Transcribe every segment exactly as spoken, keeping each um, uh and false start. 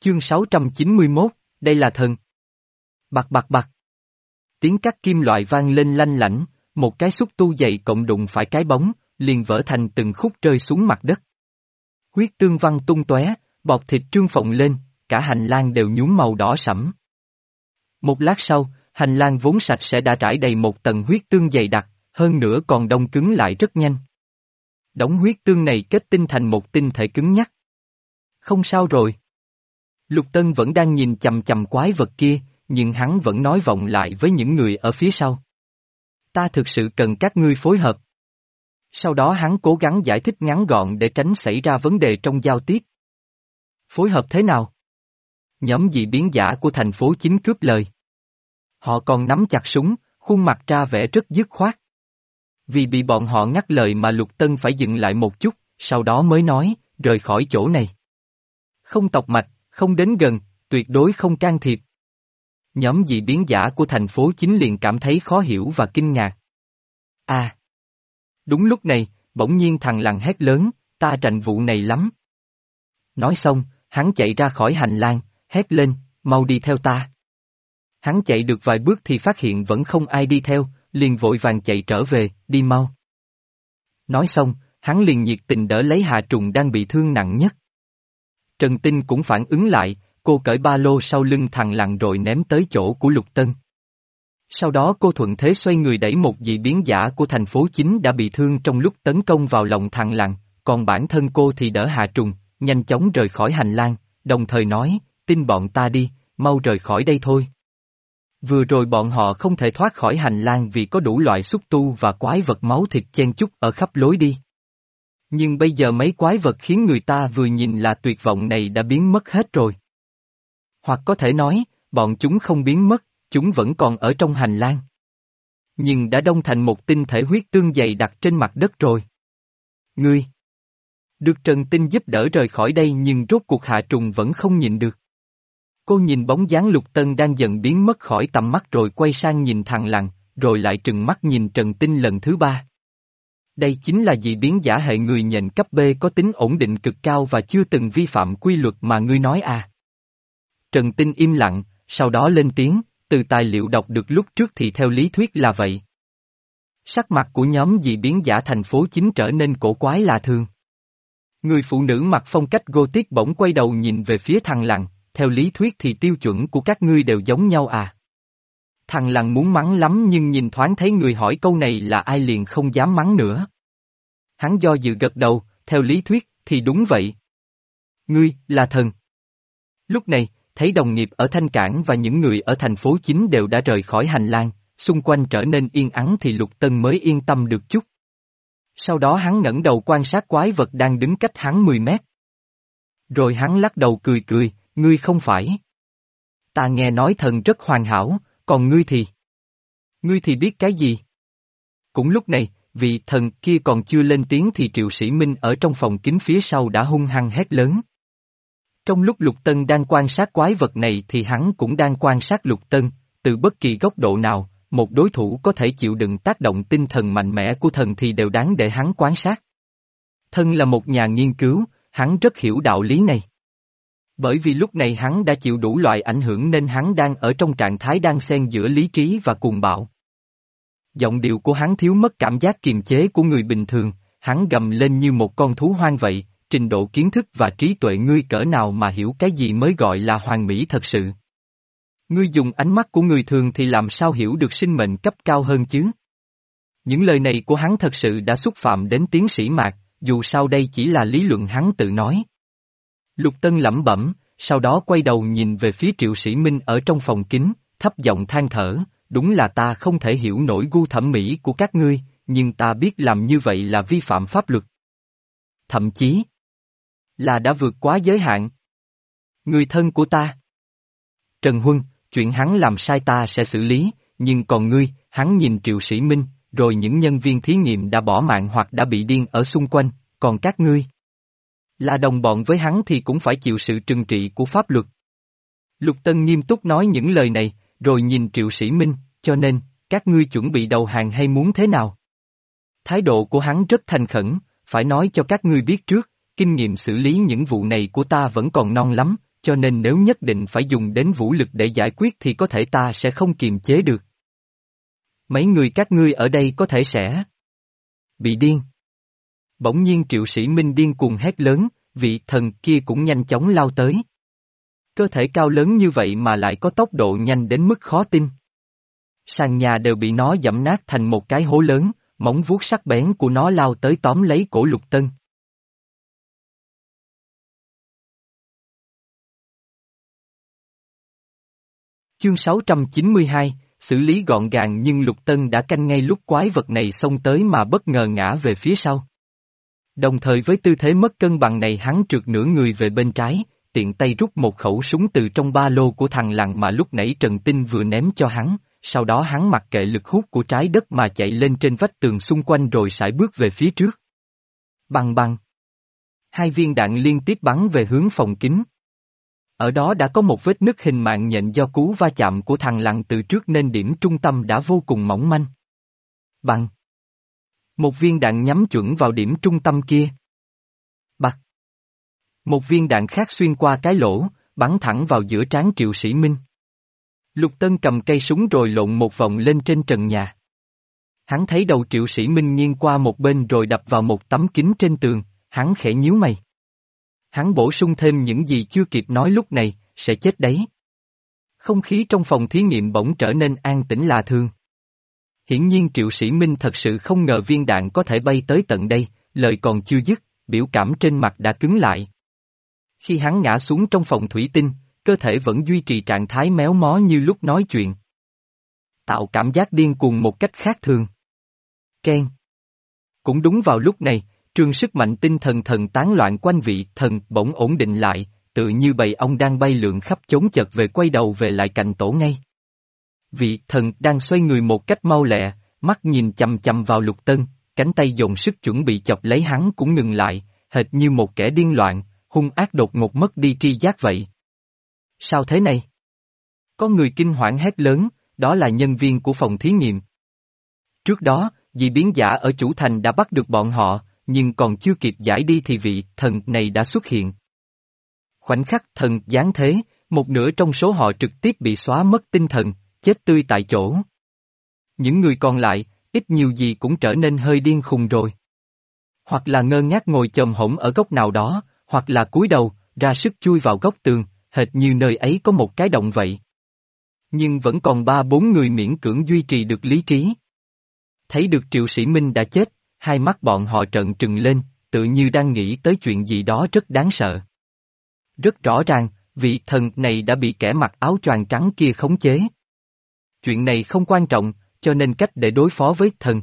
Chương sáu trăm chín mươi mốt, đây là thần. Bạc bạc bạc. Tiếng cắt kim loại vang lên lanh lảnh, một cái xúc tu dày cộng đụng phải cái bóng, liền vỡ thành từng khúc rơi xuống mặt đất. Huyết tương văng tung tóe, bọt thịt trương phồng lên, cả hành lang đều nhuốm màu đỏ sẫm. Một lát sau, hành lang vốn sạch sẽ đã trải đầy một tầng huyết tương dày đặc, hơn nữa còn đông cứng lại rất nhanh. Đống huyết tương này kết tinh thành một tinh thể cứng nhắc. Không sao rồi. Lục Tân vẫn đang nhìn chằm chằm quái vật kia, nhưng hắn vẫn nói vọng lại với những người ở phía sau. Ta thực sự cần các ngươi phối hợp. Sau đó hắn cố gắng giải thích ngắn gọn để tránh xảy ra vấn đề trong giao tiếp. Phối hợp thế nào? Nhóm dị biến giả của thành phố chính cướp lời. Họ còn nắm chặt súng, khuôn mặt ra vẻ rất dứt khoát. Vì bị bọn họ ngắt lời mà Lục Tân phải dừng lại một chút, sau đó mới nói, rời khỏi chỗ này. Không tọc mạch, không đến gần, tuyệt đối không can thiệp. Nhóm dị biến giả của thành phố chính liền cảm thấy khó hiểu và kinh ngạc. À! Đúng lúc này, bỗng nhiên thằng lằn hét lớn, ta rành vụ này lắm. Nói xong, hắn chạy ra khỏi hành lang, hét lên, mau đi theo ta. Hắn chạy được vài bước thì phát hiện vẫn không ai đi theo, liền vội vàng chạy trở về, đi mau. Nói xong, hắn liền nhiệt tình đỡ lấy Hà Trùng đang bị thương nặng nhất. Trần Tinh cũng phản ứng lại, cô cởi ba lô sau lưng thằng lằn rồi ném tới chỗ của Lục Tân. Sau đó cô thuận thế xoay người đẩy một dị biến giả của thành phố chính đã bị thương trong lúc tấn công vào lòng thằng lằn, còn bản thân cô thì đỡ Hà Trùng, nhanh chóng rời khỏi hành lang, đồng thời nói, tin bọn ta đi, mau rời khỏi đây thôi. Vừa rồi bọn họ không thể thoát khỏi hành lang vì có đủ loại xúc tu và quái vật máu thịt chen chúc ở khắp lối đi. Nhưng bây giờ mấy quái vật khiến người ta vừa nhìn là tuyệt vọng này đã biến mất hết rồi. Hoặc có thể nói, bọn chúng không biến mất, chúng vẫn còn ở trong hành lang. Nhưng đã đông thành một tinh thể huyết tương dày đặc trên mặt đất rồi. Ngươi! Được Trần Tinh giúp đỡ rời khỏi đây nhưng rốt cuộc Hạ Trùng vẫn không nhịn được. Cô nhìn bóng dáng Lục Tân đang dần biến mất khỏi tầm mắt rồi quay sang nhìn thằng lằn, rồi lại trừng mắt nhìn Trần Tinh lần thứ ba. Đây chính là dị biến giả hệ người nhện cấp B có tính ổn định cực cao và chưa từng vi phạm quy luật mà ngươi nói à. Trần Tinh im lặng, sau đó lên tiếng, từ tài liệu đọc được lúc trước thì theo lý thuyết là vậy. Sắc mặt của nhóm dị biến giả thành phố chính trở nên cổ quái lạ thường. Người phụ nữ mặc phong cách Gothic bỗng quay đầu nhìn về phía thằng lằn, theo lý thuyết thì tiêu chuẩn của các ngươi đều giống nhau à. Thằng lằn muốn mắng lắm nhưng nhìn thoáng thấy người hỏi câu này là ai liền không dám mắng nữa. Hắn do dự gật đầu, theo lý thuyết thì đúng vậy. Ngươi, là thần. Lúc này, thấy đồng nghiệp ở Thanh Cảng và những người ở thành phố chính đều đã rời khỏi hành lang, xung quanh trở nên yên ắng thì Lục Tân mới yên tâm được chút. Sau đó hắn ngẩng đầu quan sát quái vật đang đứng cách hắn mười mét. Rồi hắn lắc đầu cười cười, ngươi không phải. Ta nghe nói thần rất hoàn hảo, còn ngươi thì... Ngươi thì biết cái gì? Cũng lúc này, vị thần kia còn chưa lên tiếng thì Triệu Sĩ Minh ở trong phòng kính phía sau đã hung hăng hét lớn. Trong lúc Lục Tân đang quan sát quái vật này thì hắn cũng đang quan sát Lục Tân, từ bất kỳ góc độ nào, một đối thủ có thể chịu đựng tác động tinh thần mạnh mẽ của thần thì đều đáng để hắn quan sát. Thân là một nhà nghiên cứu, hắn rất hiểu đạo lý này. Bởi vì lúc này hắn đã chịu đủ loại ảnh hưởng nên hắn đang ở trong trạng thái đang xen giữa lý trí và cuồng bạo. Giọng điệu của hắn thiếu mất cảm giác kiềm chế của người bình thường, hắn gầm lên như một con thú hoang vậy, trình độ kiến thức và trí tuệ ngươi cỡ nào mà hiểu cái gì mới gọi là hoàn mỹ thật sự. Ngươi dùng ánh mắt của người thường thì làm sao hiểu được sinh mệnh cấp cao hơn chứ? Những lời này của hắn thật sự đã xúc phạm đến tiến sĩ Mạc, dù sao đây chỉ là lý luận hắn tự nói. Lục Tân lẩm bẩm, sau đó quay đầu nhìn về phía Triệu Sĩ Minh ở trong phòng kính, thấp giọng than thở, đúng là ta không thể hiểu nổi gu thẩm mỹ của các ngươi, nhưng ta biết làm như vậy là vi phạm pháp luật. Thậm chí là đã vượt quá giới hạn. Người thân của ta. Trần Huân, chuyện hắn làm sai ta sẽ xử lý, nhưng còn ngươi, hắn nhìn Triệu Sĩ Minh, rồi những nhân viên thí nghiệm đã bỏ mạng hoặc đã bị điên ở xung quanh, còn các ngươi. Là đồng bọn với hắn thì cũng phải chịu sự trừng trị của pháp luật. Lục Tân nghiêm túc nói những lời này, rồi nhìn Triệu Sĩ Minh, cho nên, các ngươi chuẩn bị đầu hàng hay muốn thế nào? Thái độ của hắn rất thành khẩn, phải nói cho các ngươi biết trước, kinh nghiệm xử lý những vụ này của ta vẫn còn non lắm, cho nên nếu nhất định phải dùng đến vũ lực để giải quyết thì có thể ta sẽ không kiềm chế được. Mấy người các ngươi ở đây có thể sẽ bị điên. Bỗng nhiên Triệu Sĩ Minh điên cuồng hét lớn, vị thần kia cũng nhanh chóng lao tới. Cơ thể cao lớn như vậy mà lại có tốc độ nhanh đến mức khó tin. Sàn nhà đều bị nó giẫm nát thành một cái hố lớn, móng vuốt sắc bén của nó lao tới tóm lấy cổ Lục Tân. Chương sáu trăm chín mươi hai, xử lý gọn gàng nhưng Lục Tân đã canh ngay lúc quái vật này xông tới mà bất ngờ ngã về phía sau. Đồng thời với tư thế mất cân bằng này hắn trượt nửa người về bên trái, tiện tay rút một khẩu súng từ trong ba lô của thằng lằn mà lúc nãy Trần Tinh vừa ném cho hắn, sau đó hắn mặc kệ lực hút của trái đất mà chạy lên trên vách tường xung quanh rồi sải bước về phía trước. Băng băng. Hai viên đạn liên tiếp bắn về hướng phòng kính. Ở đó đã có một vết nứt hình mạng nhện do cú va chạm của thằng lằn từ trước nên điểm trung tâm đã vô cùng mỏng manh. Băng. Một viên đạn nhắm chuẩn vào điểm trung tâm kia. Bạc. Một viên đạn khác xuyên qua cái lỗ, bắn thẳng vào giữa trán Triệu Sĩ Minh. Lục Tân cầm cây súng rồi lộn một vòng lên trên trần nhà. Hắn thấy đầu Triệu Sĩ Minh nghiêng qua một bên rồi đập vào một tấm kính trên tường, hắn khẽ nhíu mày. Hắn bổ sung thêm những gì chưa kịp nói lúc này, sẽ chết đấy. Không khí trong phòng thí nghiệm bỗng trở nên an tĩnh lạ thường. Hiển nhiên Triệu Sĩ Minh thật sự không ngờ viên đạn có thể bay tới tận đây, lời còn chưa dứt, biểu cảm trên mặt đã cứng lại. Khi hắn ngã xuống trong phòng thủy tinh, cơ thể vẫn duy trì trạng thái méo mó như lúc nói chuyện. Tạo cảm giác điên cuồng một cách khác thường. Ken. Cũng đúng vào lúc này, trường sức mạnh tinh thần thần tán loạn quanh vị thần bỗng ổn định lại, tự như bầy ong đang bay lượn khắp chốn chật về quay đầu về lại cạnh tổ ngay. Vị thần đang xoay người một cách mau lẹ, mắt nhìn chằm chằm vào Lục Tân, cánh tay dồn sức chuẩn bị chọc lấy hắn cũng ngừng lại, hệt như một kẻ điên loạn, hung ác đột ngột mất đi tri giác vậy. Sao thế này? Có người kinh hoảng hét lớn, đó là nhân viên của phòng thí nghiệm. Trước đó, dị biến giả ở chủ thành đã bắt được bọn họ, nhưng còn chưa kịp giải đi thì vị thần này đã xuất hiện. Khoảnh khắc thần giáng thế, một nửa trong số họ trực tiếp bị xóa mất tinh thần, chết tươi tại chỗ. Những người còn lại, ít nhiều gì cũng trở nên hơi điên khùng rồi. Hoặc là ngơ ngác ngồi chồm hổm ở góc nào đó, hoặc là cúi đầu, ra sức chui vào góc tường, hệt như nơi ấy có một cái động vậy. Nhưng vẫn còn ba bốn người miễn cưỡng duy trì được lý trí. Thấy được Triệu Sĩ Minh đã chết, hai mắt bọn họ trợn trừng lên, tự như đang nghĩ tới chuyện gì đó rất đáng sợ. Rất rõ ràng, vị thần này đã bị kẻ mặc áo choàng trắng kia khống chế. Chuyện này không quan trọng, cho nên cách để đối phó với thần.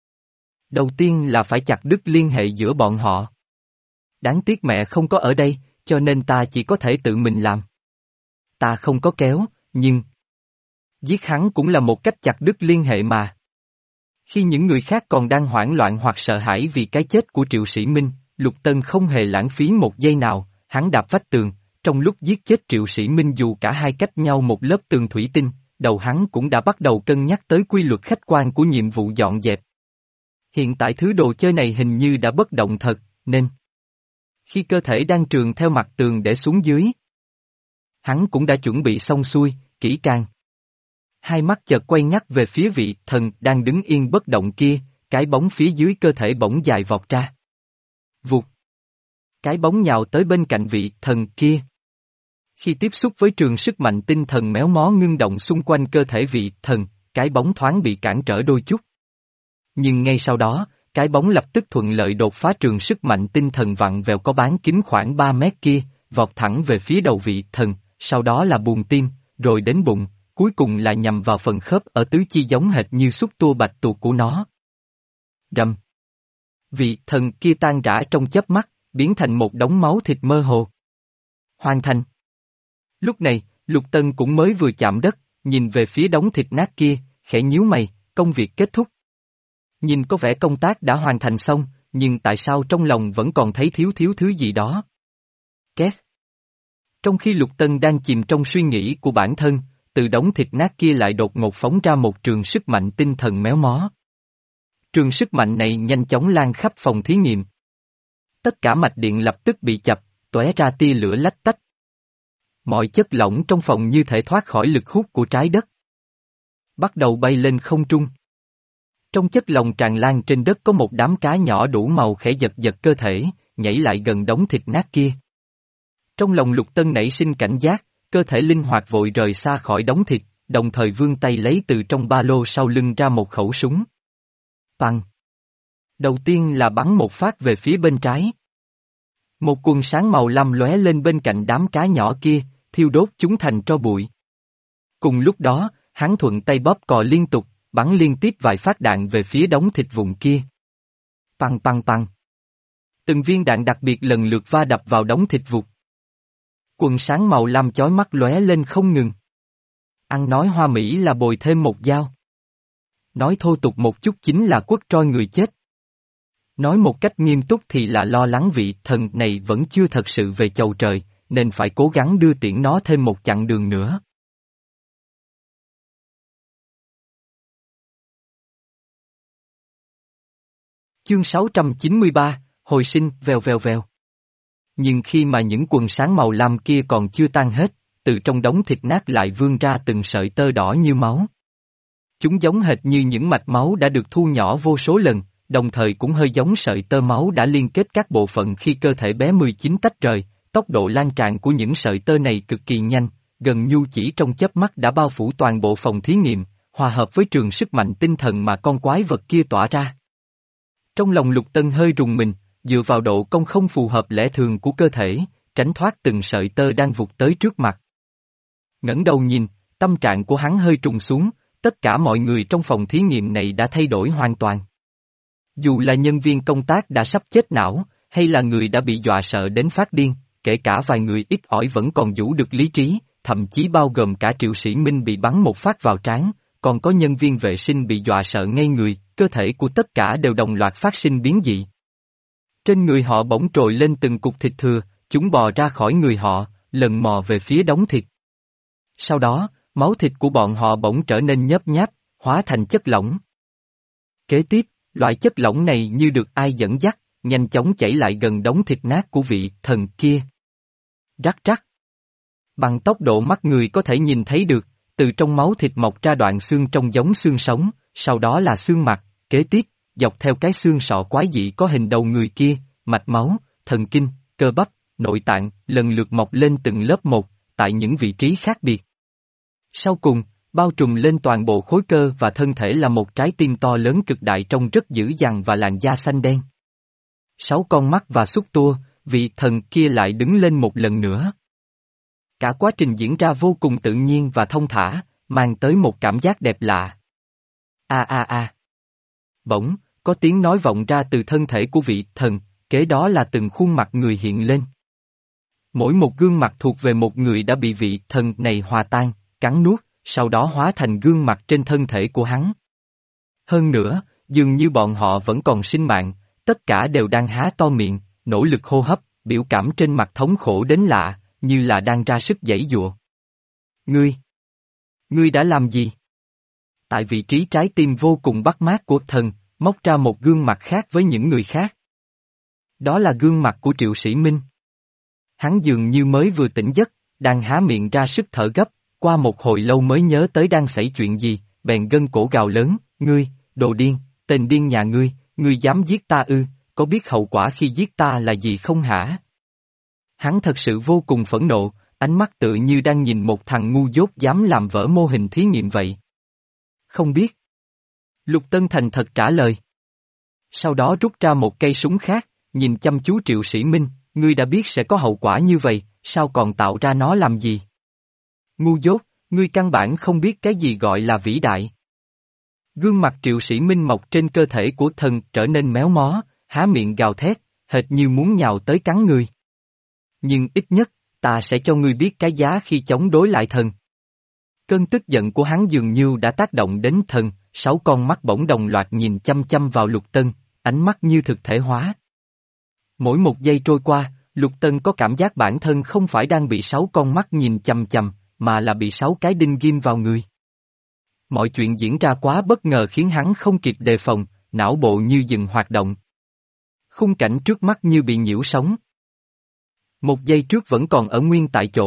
Đầu tiên là phải chặt đứt liên hệ giữa bọn họ. Đáng tiếc mẹ không có ở đây, cho nên ta chỉ có thể tự mình làm. Ta không có kéo, nhưng... giết hắn cũng là một cách chặt đứt liên hệ mà. Khi những người khác còn đang hoảng loạn hoặc sợ hãi vì cái chết của Triệu Sĩ Minh, Lục Tân không hề lãng phí một giây nào, hắn đạp vách tường, trong lúc giết chết Triệu Sĩ Minh dù cả hai cách nhau một lớp tường thủy tinh, đầu hắn cũng đã bắt đầu cân nhắc tới quy luật khách quan của nhiệm vụ dọn dẹp. Hiện tại thứ đồ chơi này hình như đã bất động thật, nên... Khi cơ thể đang trườn theo mặt tường để xuống dưới, hắn cũng đã chuẩn bị xong xuôi, kỹ càng. Hai mắt chợt quay nhắc về phía vị thần đang đứng yên bất động kia, cái bóng phía dưới cơ thể bỗng dài vọt ra. Vụt. Cái bóng nhào tới bên cạnh vị thần kia. Khi tiếp xúc với trường sức mạnh tinh thần méo mó ngưng động xung quanh cơ thể vị thần, cái bóng thoáng bị cản trở đôi chút. Nhưng ngay sau đó, cái bóng lập tức thuận lợi đột phá trường sức mạnh tinh thần vặn vẹo có bán kính khoảng ba mét kia, vọt thẳng về phía đầu vị thần, sau đó là buồng tim, rồi đến bụng, cuối cùng là nhằm vào phần khớp ở tứ chi giống hệt như xúc tua bạch tuộc của nó. Rầm. Vị thần kia tan rã trong chớp mắt, biến thành một đống máu thịt mơ hồ. Hoàn thành. Lúc này, Lục Tân cũng mới vừa chạm đất, nhìn về phía đống thịt nát kia, khẽ nhíu mày, công việc kết thúc. Nhìn có vẻ công tác đã hoàn thành xong, nhưng tại sao trong lòng vẫn còn thấy thiếu thiếu thứ gì đó? Két. Trong khi Lục Tân đang chìm trong suy nghĩ của bản thân, từ đống thịt nát kia lại đột ngột phóng ra một trường sức mạnh tinh thần méo mó. Trường sức mạnh này nhanh chóng lan khắp phòng thí nghiệm. Tất cả mạch điện lập tức bị chập, tóe ra tia lửa lách tách. Mọi chất lỏng trong phòng như thể thoát khỏi lực hút của trái đất. Bắt đầu bay lên không trung. Trong chất lỏng tràn lan trên đất có một đám cá nhỏ đủ màu khẽ giật giật cơ thể, nhảy lại gần đống thịt nát kia. Trong lòng Lục Tân nảy sinh cảnh giác, cơ thể linh hoạt vội rời xa khỏi đống thịt, đồng thời vươn tay lấy từ trong ba lô sau lưng ra một khẩu súng. Băng! Đầu tiên là bắn một phát về phía bên trái. Một quần sáng màu lam lóe lên bên cạnh đám cá nhỏ kia, thiêu đốt chúng thành tro bụi. Cùng lúc đó, hắn thuận tay bóp cò liên tục, bắn liên tiếp vài phát đạn về phía đống thịt vụn kia. Păng păng păng. Từng viên đạn đặc biệt lần lượt va đập vào đống thịt vụn. Quần sáng màu lam chói mắt lóe lên không ngừng. Ăn nói hoa mỹ là bồi thêm một dao. Nói thô tục một chút chính là quất troi người chết. Nói một cách nghiêm túc thì là lo lắng vị thần này vẫn chưa thật sự về chầu trời, nên phải cố gắng đưa tiễn nó thêm một chặng đường nữa. Chương sáu trăm chín mươi ba, Hồi sinh, vèo vèo vèo. Nhưng khi mà những quần sáng màu lam kia còn chưa tan hết, từ trong đống thịt nát lại vươn ra từng sợi tơ đỏ như máu. Chúng giống hệt như những mạch máu đã được thu nhỏ vô số lần, đồng thời cũng hơi giống sợi tơ máu đã liên kết các bộ phận khi cơ thể bé mười chín tách rời. Tốc độ lan tràn của những sợi tơ này cực kỳ nhanh, gần như chỉ trong chớp mắt đã bao phủ toàn bộ phòng thí nghiệm, hòa hợp với trường sức mạnh tinh thần mà con quái vật kia tỏa ra. Trong lòng Lục Tân hơi rùng mình, dựa vào độ cong không phù hợp lẽ thường của cơ thể, tránh thoát từng sợi tơ đang vụt tới trước mặt. Ngẩng đầu nhìn, tâm trạng của hắn hơi trùng xuống, tất cả mọi người trong phòng thí nghiệm này đã thay đổi hoàn toàn. Dù là nhân viên công tác đã sắp chết não, hay là người đã bị dọa sợ đến phát điên, kể cả vài người ít ỏi vẫn còn giữ được lý trí, thậm chí bao gồm cả Triệu Sĩ Minh bị bắn một phát vào trán, còn có nhân viên vệ sinh bị dọa sợ ngây người, cơ thể của tất cả đều đồng loạt phát sinh biến dị. Trên người họ bỗng trồi lên từng cục thịt thừa, chúng bò ra khỏi người họ, lần mò về phía đống thịt. Sau đó, máu thịt của bọn họ bỗng trở nên nhớp nháp, hóa thành chất lỏng. Kế tiếp, loại chất lỏng này như được ai dẫn dắt, nhanh chóng chảy lại gần đống thịt nát của vị thần kia. Rắc rắc. Bằng tốc độ mắt người có thể nhìn thấy được, từ trong máu thịt mọc ra đoạn xương trông giống xương sống, sau đó là xương mặt, kế tiếp, dọc theo cái xương sọ quái dị có hình đầu người kia, mạch máu, thần kinh, cơ bắp, nội tạng, lần lượt mọc lên từng lớp một, tại những vị trí khác biệt. Sau cùng, bao trùm lên toàn bộ khối cơ và thân thể là một trái tim to lớn cực đại trông rất dữ dằn và làn da xanh đen. Sáu con mắt và xúc tua, vị thần kia lại đứng lên một lần nữa. Cả quá trình diễn ra vô cùng tự nhiên và thông thả, mang tới một cảm giác đẹp lạ. A a a. Bỗng, có tiếng nói vọng ra từ thân thể của vị thần, kế đó là từng khuôn mặt người hiện lên. Mỗi một gương mặt thuộc về một người đã bị vị thần này hòa tan, cắn nuốt, sau đó hóa thành gương mặt trên thân thể của hắn. Hơn nữa, dường như bọn họ vẫn còn sinh mạng, tất cả đều đang há to miệng, nỗ lực hô hấp, biểu cảm trên mặt thống khổ đến lạ, như là đang ra sức giãy giụa. Ngươi! Ngươi đã làm gì? Tại vị trí trái tim vô cùng bắt mát của thần, móc ra một gương mặt khác với những người khác. Đó là gương mặt của Triệu Sĩ Minh. Hắn dường như mới vừa tỉnh giấc, đang há miệng ra sức thở gấp, qua một hồi lâu mới nhớ tới đang xảy chuyện gì, bèn gân cổ gào lớn, ngươi, đồ điên, tên điên nhà ngươi, ngươi dám giết ta ư, có biết hậu quả khi giết ta là gì không hả? Hắn thật sự vô cùng phẫn nộ, ánh mắt tự như đang nhìn một thằng ngu dốt dám làm vỡ mô hình thí nghiệm vậy. Không biết. Lục Tân thành thật trả lời. Sau đó rút ra một cây súng khác, nhìn chăm chú Triệu Sĩ Minh, ngươi đã biết sẽ có hậu quả như vậy, sao còn tạo ra nó làm gì? Ngu dốt, ngươi căn bản không biết cái gì gọi là vĩ đại. Gương mặt Triệu Sĩ Minh mọc trên cơ thể của thần trở nên méo mó, há miệng gào thét, hệt như muốn nhào tới cắn người. Nhưng ít nhất, ta sẽ cho ngươi biết cái giá khi chống đối lại thần. Cơn tức giận của hắn dường như đã tác động đến thần, sáu con mắt bỗng đồng loạt nhìn chăm chăm vào Lục Tân, ánh mắt như thực thể hóa. Mỗi một giây trôi qua, Lục Tân có cảm giác bản thân không phải đang bị sáu con mắt nhìn chằm chằm, mà là bị sáu cái đinh ghim vào người. Mọi chuyện diễn ra quá bất ngờ khiến hắn không kịp đề phòng, não bộ như dừng hoạt động. Khung cảnh trước mắt như bị nhiễu sóng. Một giây trước vẫn còn ở nguyên tại chỗ,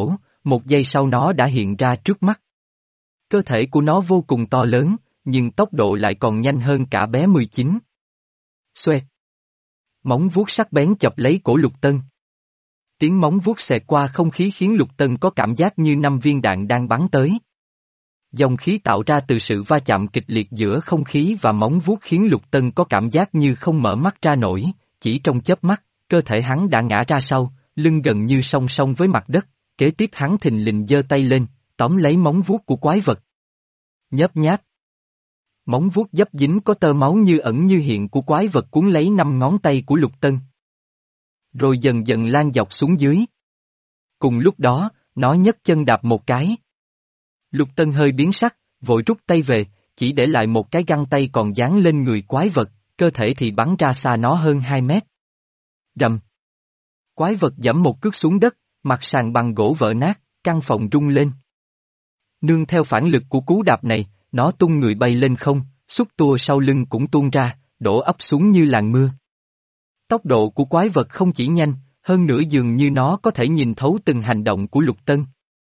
một giây sau nó đã hiện ra trước mắt. Cơ thể của nó vô cùng to lớn, nhưng tốc độ lại còn nhanh hơn cả bé mười chín. Xoẹt. Móng vuốt sắc bén chọc lấy cổ Lục Tân. Tiếng móng vuốt xẹt qua không khí khiến Lục Tân có cảm giác như năm viên đạn đang bắn tới. Dòng khí tạo ra từ sự va chạm kịch liệt giữa không khí và móng vuốt khiến Lục Tân có cảm giác như không mở mắt ra nổi, chỉ trong chớp mắt, cơ thể hắn đã ngã ra sau, lưng gần như song song với mặt đất, kế tiếp hắn thình lình giơ tay lên, tóm lấy móng vuốt của quái vật. Nhấp nháp. Móng vuốt dấp dính có tơ máu như ẩn như hiện của quái vật cuốn lấy năm ngón tay của Lục Tân. Rồi dần dần lan dọc xuống dưới. Cùng lúc đó, nó nhấc chân đạp một cái. Lục Tân hơi biến sắc, vội rút tay về, chỉ để lại một cái găng tay còn dán lên người quái vật, cơ thể thì bắn ra xa nó hơn hai mét. Rầm. Quái vật giẫm một cước xuống đất, mặt sàn bằng gỗ vỡ nát, căn phòng rung lên. Nương theo phản lực của cú đạp này, nó tung người bay lên không, xúc tua sau lưng cũng tuôn ra, đổ ập xuống như làn mưa. Tốc độ của quái vật không chỉ nhanh, hơn nữa dường như nó có thể nhìn thấu từng hành động của Lục Tân.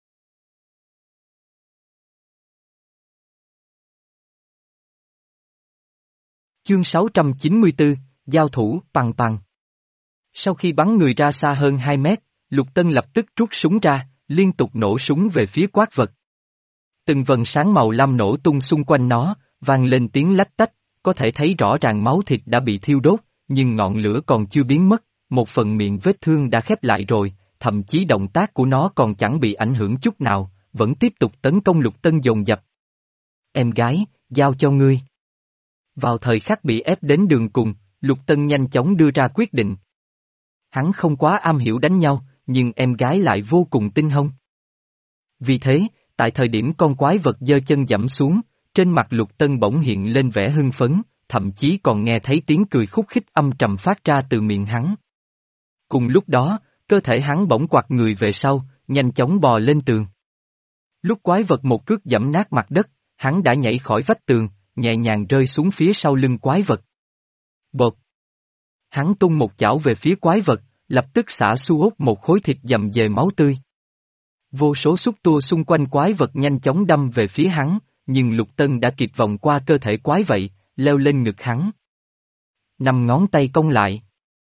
Chương sáu trăm chín mươi tư, Giao thủ, pằng pằng. Sau khi bắn người ra xa hơn hai mét, Lục Tân lập tức rút súng ra, liên tục nổ súng về phía quái vật. Từng vần sáng màu lam nổ tung xung quanh nó, vang lên tiếng lách tách, có thể thấy rõ ràng máu thịt đã bị thiêu đốt, nhưng ngọn lửa còn chưa biến mất, một phần miệng vết thương đã khép lại rồi, thậm chí động tác của nó còn chẳng bị ảnh hưởng chút nào, vẫn tiếp tục tấn công Lục Tân dồn dập. Em gái, giao cho ngươi. Vào thời khắc bị ép đến đường cùng, Lục Tân nhanh chóng đưa ra quyết định. Hắn không quá am hiểu đánh nhau, nhưng em gái lại vô cùng tinh hông. Vì thế, tại thời điểm con quái vật giơ chân giẫm xuống, trên mặt Lục Tân bỗng hiện lên vẻ hưng phấn, thậm chí còn nghe thấy tiếng cười khúc khích âm trầm phát ra từ miệng hắn. Cùng lúc đó, cơ thể hắn bỗng quặt người về sau, nhanh chóng bò lên tường. Lúc quái vật một cước giẫm nát mặt đất, hắn đã nhảy khỏi vách tường, nhẹ nhàng rơi xuống phía sau lưng quái vật. Bột! Hắn tung một chảo về phía quái vật, lập tức xả xu hút một khối thịt dầm về máu tươi. Vô số xúc tua xung quanh quái vật nhanh chóng đâm về phía hắn, nhưng Lục Tân đã kịp vòng qua cơ thể quái vậy, leo lên ngực hắn. Năm ngón tay cong lại.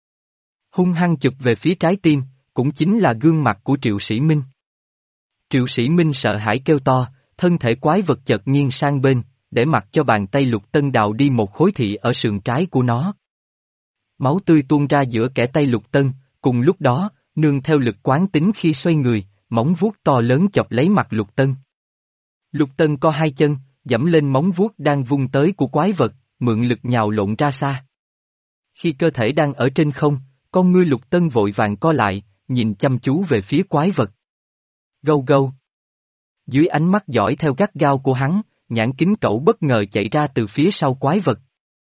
Hung hăng chụp về phía trái tim, cũng chính là gương mặt của Triệu Sĩ Minh. Triệu Sĩ Minh sợ hãi kêu to, thân thể quái vật chợt nghiêng sang bên, để mặc cho bàn tay Lục Tân đào đi một khối thị ở sườn trái của nó. Máu tươi tuôn ra giữa kẽ tay Lục Tân, cùng lúc đó, nương theo lực quán tính khi xoay người, móng vuốt to lớn chọc lấy mặt Lục Tân. Lục Tân co hai chân, giẫm lên móng vuốt đang vung tới của quái vật, mượn lực nhào lộn ra xa. Khi cơ thể đang ở trên không, con ngươi Lục Tân vội vàng co lại, nhìn chăm chú về phía quái vật. Gâu gâu. Dưới ánh mắt dõi theo gắt gao của hắn, nhãn kính cẩu bất ngờ chạy ra từ phía sau quái vật.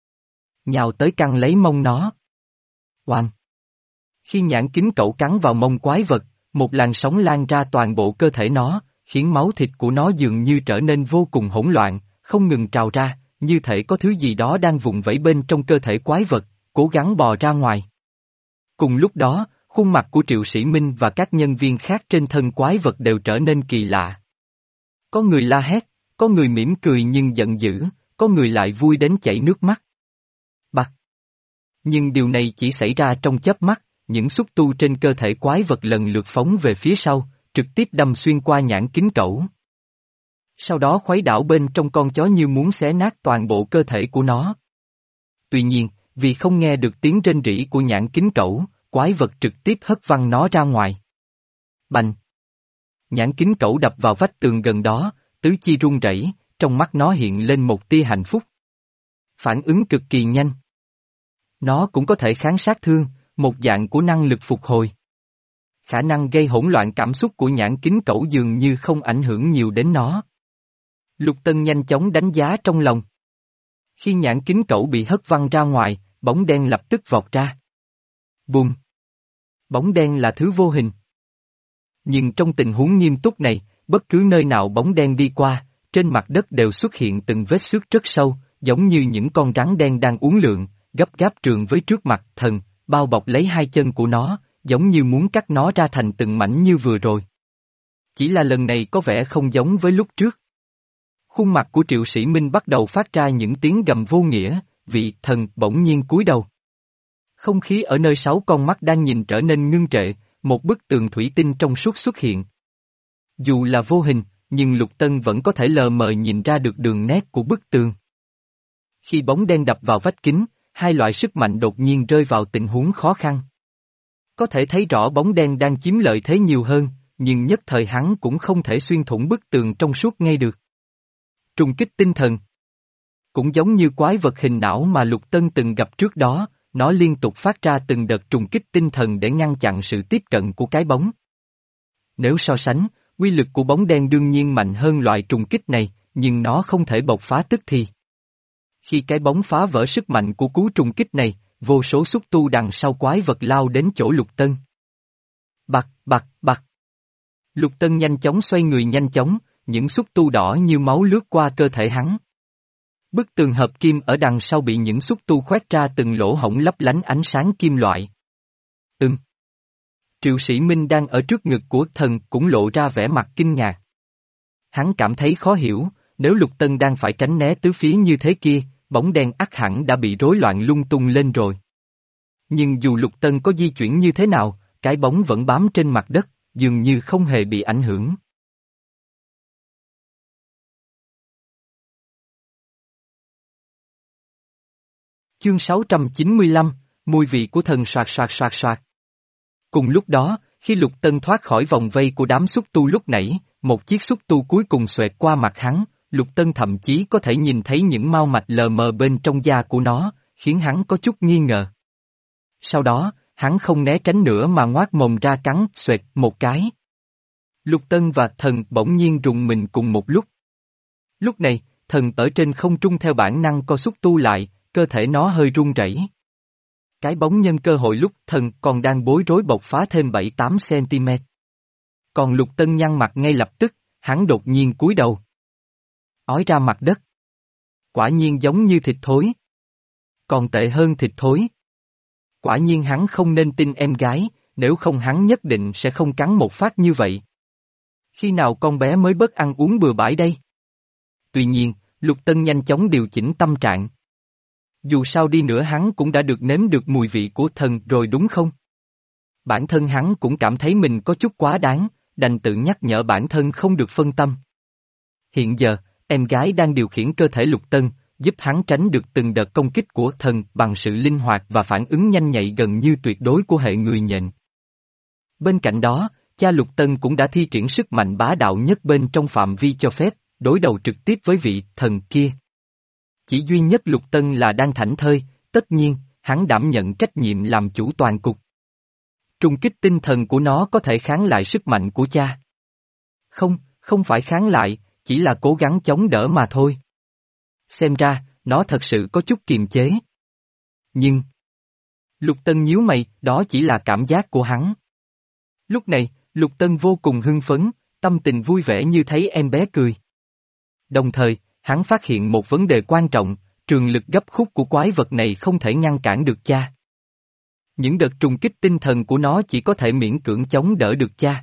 Nhào tới cắn lấy mông nó. Oanh! Khi nhãn kính cẩu cắn vào mông quái vật, một làn sóng lan ra toàn bộ cơ thể nó, khiến máu thịt của nó dường như trở nên vô cùng hỗn loạn, không ngừng trào ra, như thể có thứ gì đó đang vùng vẫy bên trong cơ thể quái vật, cố gắng bò ra ngoài. Cùng lúc đó, khuôn mặt của Triệu Sĩ Minh và các nhân viên khác trên thân quái vật đều trở nên kỳ lạ. Có người la hét, có người mỉm cười nhưng giận dữ, có người lại vui đến chảy nước mắt. Bạc! Nhưng điều này chỉ xảy ra trong chớp mắt, những xúc tu trên cơ thể quái vật lần lượt phóng về phía sau, trực tiếp đâm xuyên qua nhãn kính cẩu. Sau đó khuấy đảo bên trong con chó như muốn xé nát toàn bộ cơ thể của nó. Tuy nhiên, vì không nghe được tiếng rên rỉ của nhãn kính cẩu, quái vật trực tiếp hất văng nó ra ngoài. Bành! Nhãn kính cẩu đập vào vách tường gần đó, tứ chi run rẩy, trong mắt nó hiện lên một tia hạnh phúc. Phản ứng cực kỳ nhanh. Nó cũng có thể kháng sát thương, một dạng của năng lực phục hồi. Khả năng gây hỗn loạn cảm xúc của nhãn kính cẩu dường như không ảnh hưởng nhiều đến nó. Lục Tân nhanh chóng đánh giá trong lòng. Khi nhãn kính cẩu bị hất văng ra ngoài, bóng đen lập tức vọt ra. Bùm! Bóng đen là thứ vô hình. Nhưng trong tình huống nghiêm túc này, bất cứ nơi nào bóng đen đi qua, trên mặt đất đều xuất hiện từng vết xước rất sâu, giống như những con rắn đen đang uốn lượn, gấp gáp trườn với trước mặt thần, bao bọc lấy hai chân của nó, giống như muốn cắt nó ra thành từng mảnh như vừa rồi. Chỉ là lần này có vẻ không giống với lúc trước. Khuôn mặt của Triệu Sĩ Minh bắt đầu phát ra những tiếng gầm vô nghĩa, vị thần bỗng nhiên cúi đầu. Không khí ở nơi sáu con mắt đang nhìn trở nên ngưng trệ, một bức tường thủy tinh trong suốt xuất hiện. Dù là vô hình, nhưng Lục Tân vẫn có thể lờ mờ nhìn ra được đường nét của bức tường. Khi bóng đen đập vào vách kính, hai loại sức mạnh đột nhiên rơi vào tình huống khó khăn. Có thể thấy rõ bóng đen đang chiếm lợi thế nhiều hơn, nhưng nhất thời hắn cũng không thể xuyên thủng bức tường trong suốt ngay được. Trùng kích tinh thần. Cũng giống như quái vật hình não mà Lục Tân từng gặp trước đó, nó liên tục phát ra từng đợt trùng kích tinh thần để ngăn chặn sự tiếp cận của cái bóng. Nếu so sánh, uy lực của bóng đen đương nhiên mạnh hơn loại trùng kích này, nhưng nó không thể bộc phá tức thì. Khi cái bóng phá vỡ sức mạnh của cú trùng kích này, vô số xúc tu đằng sau quái vật lao đến chỗ Lục Tân. Bạc, bạc, bạc. Lục Tân nhanh chóng xoay người nhanh chóng, những xúc tu đỏ như máu lướt qua cơ thể hắn. Bức tường hợp kim ở đằng sau bị những xúc tu khoét ra từng lỗ hổng lấp lánh ánh sáng kim loại. Ừm. Triệu Sĩ Minh đang ở trước ngực của thần cũng lộ ra vẻ mặt kinh ngạc. Hắn cảm thấy khó hiểu, nếu Lục Tân đang phải tránh né tứ phía như thế kia, bóng đen ắt hẳn đã bị rối loạn lung tung lên rồi. Nhưng dù Lục Tân có di chuyển như thế nào, cái bóng vẫn bám trên mặt đất, dường như không hề bị ảnh hưởng. Chương sáu trăm chín mươi lăm, mùi vị của thần soạt soạt soạt soạt. Cùng lúc đó, khi Lục Tân thoát khỏi vòng vây của đám xúc tu lúc nãy, một chiếc xúc tu cuối cùng xoẹt qua mặt hắn, Lục Tân thậm chí có thể nhìn thấy những mao mạch lờ mờ bên trong da của nó, khiến hắn có chút nghi ngờ. Sau đó, hắn không né tránh nữa mà ngoác mồm ra cắn, xoẹt một cái. Lục Tân và thần bỗng nhiên rùng mình cùng một lúc. Lúc này, thần ở trên không trung theo bản năng co xúc tu lại, cơ thể nó hơi run rẩy. Cái bóng nhân cơ hội lúc thần còn đang bối rối bộc phá thêm bảy tám xăng-ti-mét. Còn Lục Tân nhăn mặt ngay lập tức, hắn đột nhiên cúi đầu. Ói ra mặt đất. Quả nhiên giống như thịt thối. Còn tệ hơn thịt thối. Quả nhiên hắn không nên tin em gái, nếu không hắn nhất định sẽ không cắn một phát như vậy. Khi nào con bé mới bớt ăn uống bừa bãi đây? Tuy nhiên, Lục Tân nhanh chóng điều chỉnh tâm trạng. Dù sao đi nữa hắn cũng đã được nếm được mùi vị của thần rồi đúng không? Bản thân hắn cũng cảm thấy mình có chút quá đáng, đành tự nhắc nhở bản thân không được phân tâm. Hiện giờ, em gái đang điều khiển cơ thể Lục Tân, giúp hắn tránh được từng đợt công kích của thần bằng sự linh hoạt và phản ứng nhanh nhạy gần như tuyệt đối của hệ người nhện. Bên cạnh đó, cha Lục Tân cũng đã thi triển sức mạnh bá đạo nhất bên trong phạm vi cho phép, đối đầu trực tiếp với vị thần kia. Chỉ duy nhất Lục Tân là đang thảnh thơi, tất nhiên, hắn đảm nhận trách nhiệm làm chủ toàn cục. Trùng kích tinh thần của nó có thể kháng lại sức mạnh của cha. Không, không phải kháng lại, chỉ là cố gắng chống đỡ mà thôi. Xem ra, nó thật sự có chút kiềm chế. Nhưng... Lục Tân nhíu mày, đó chỉ là cảm giác của hắn. Lúc này, Lục Tân vô cùng hưng phấn, tâm tình vui vẻ như thấy em bé cười. Đồng thời, hắn phát hiện một vấn đề quan trọng, trường lực gấp khúc của quái vật này không thể ngăn cản được cha. Những đợt trùng kích tinh thần của nó chỉ có thể miễn cưỡng chống đỡ được cha.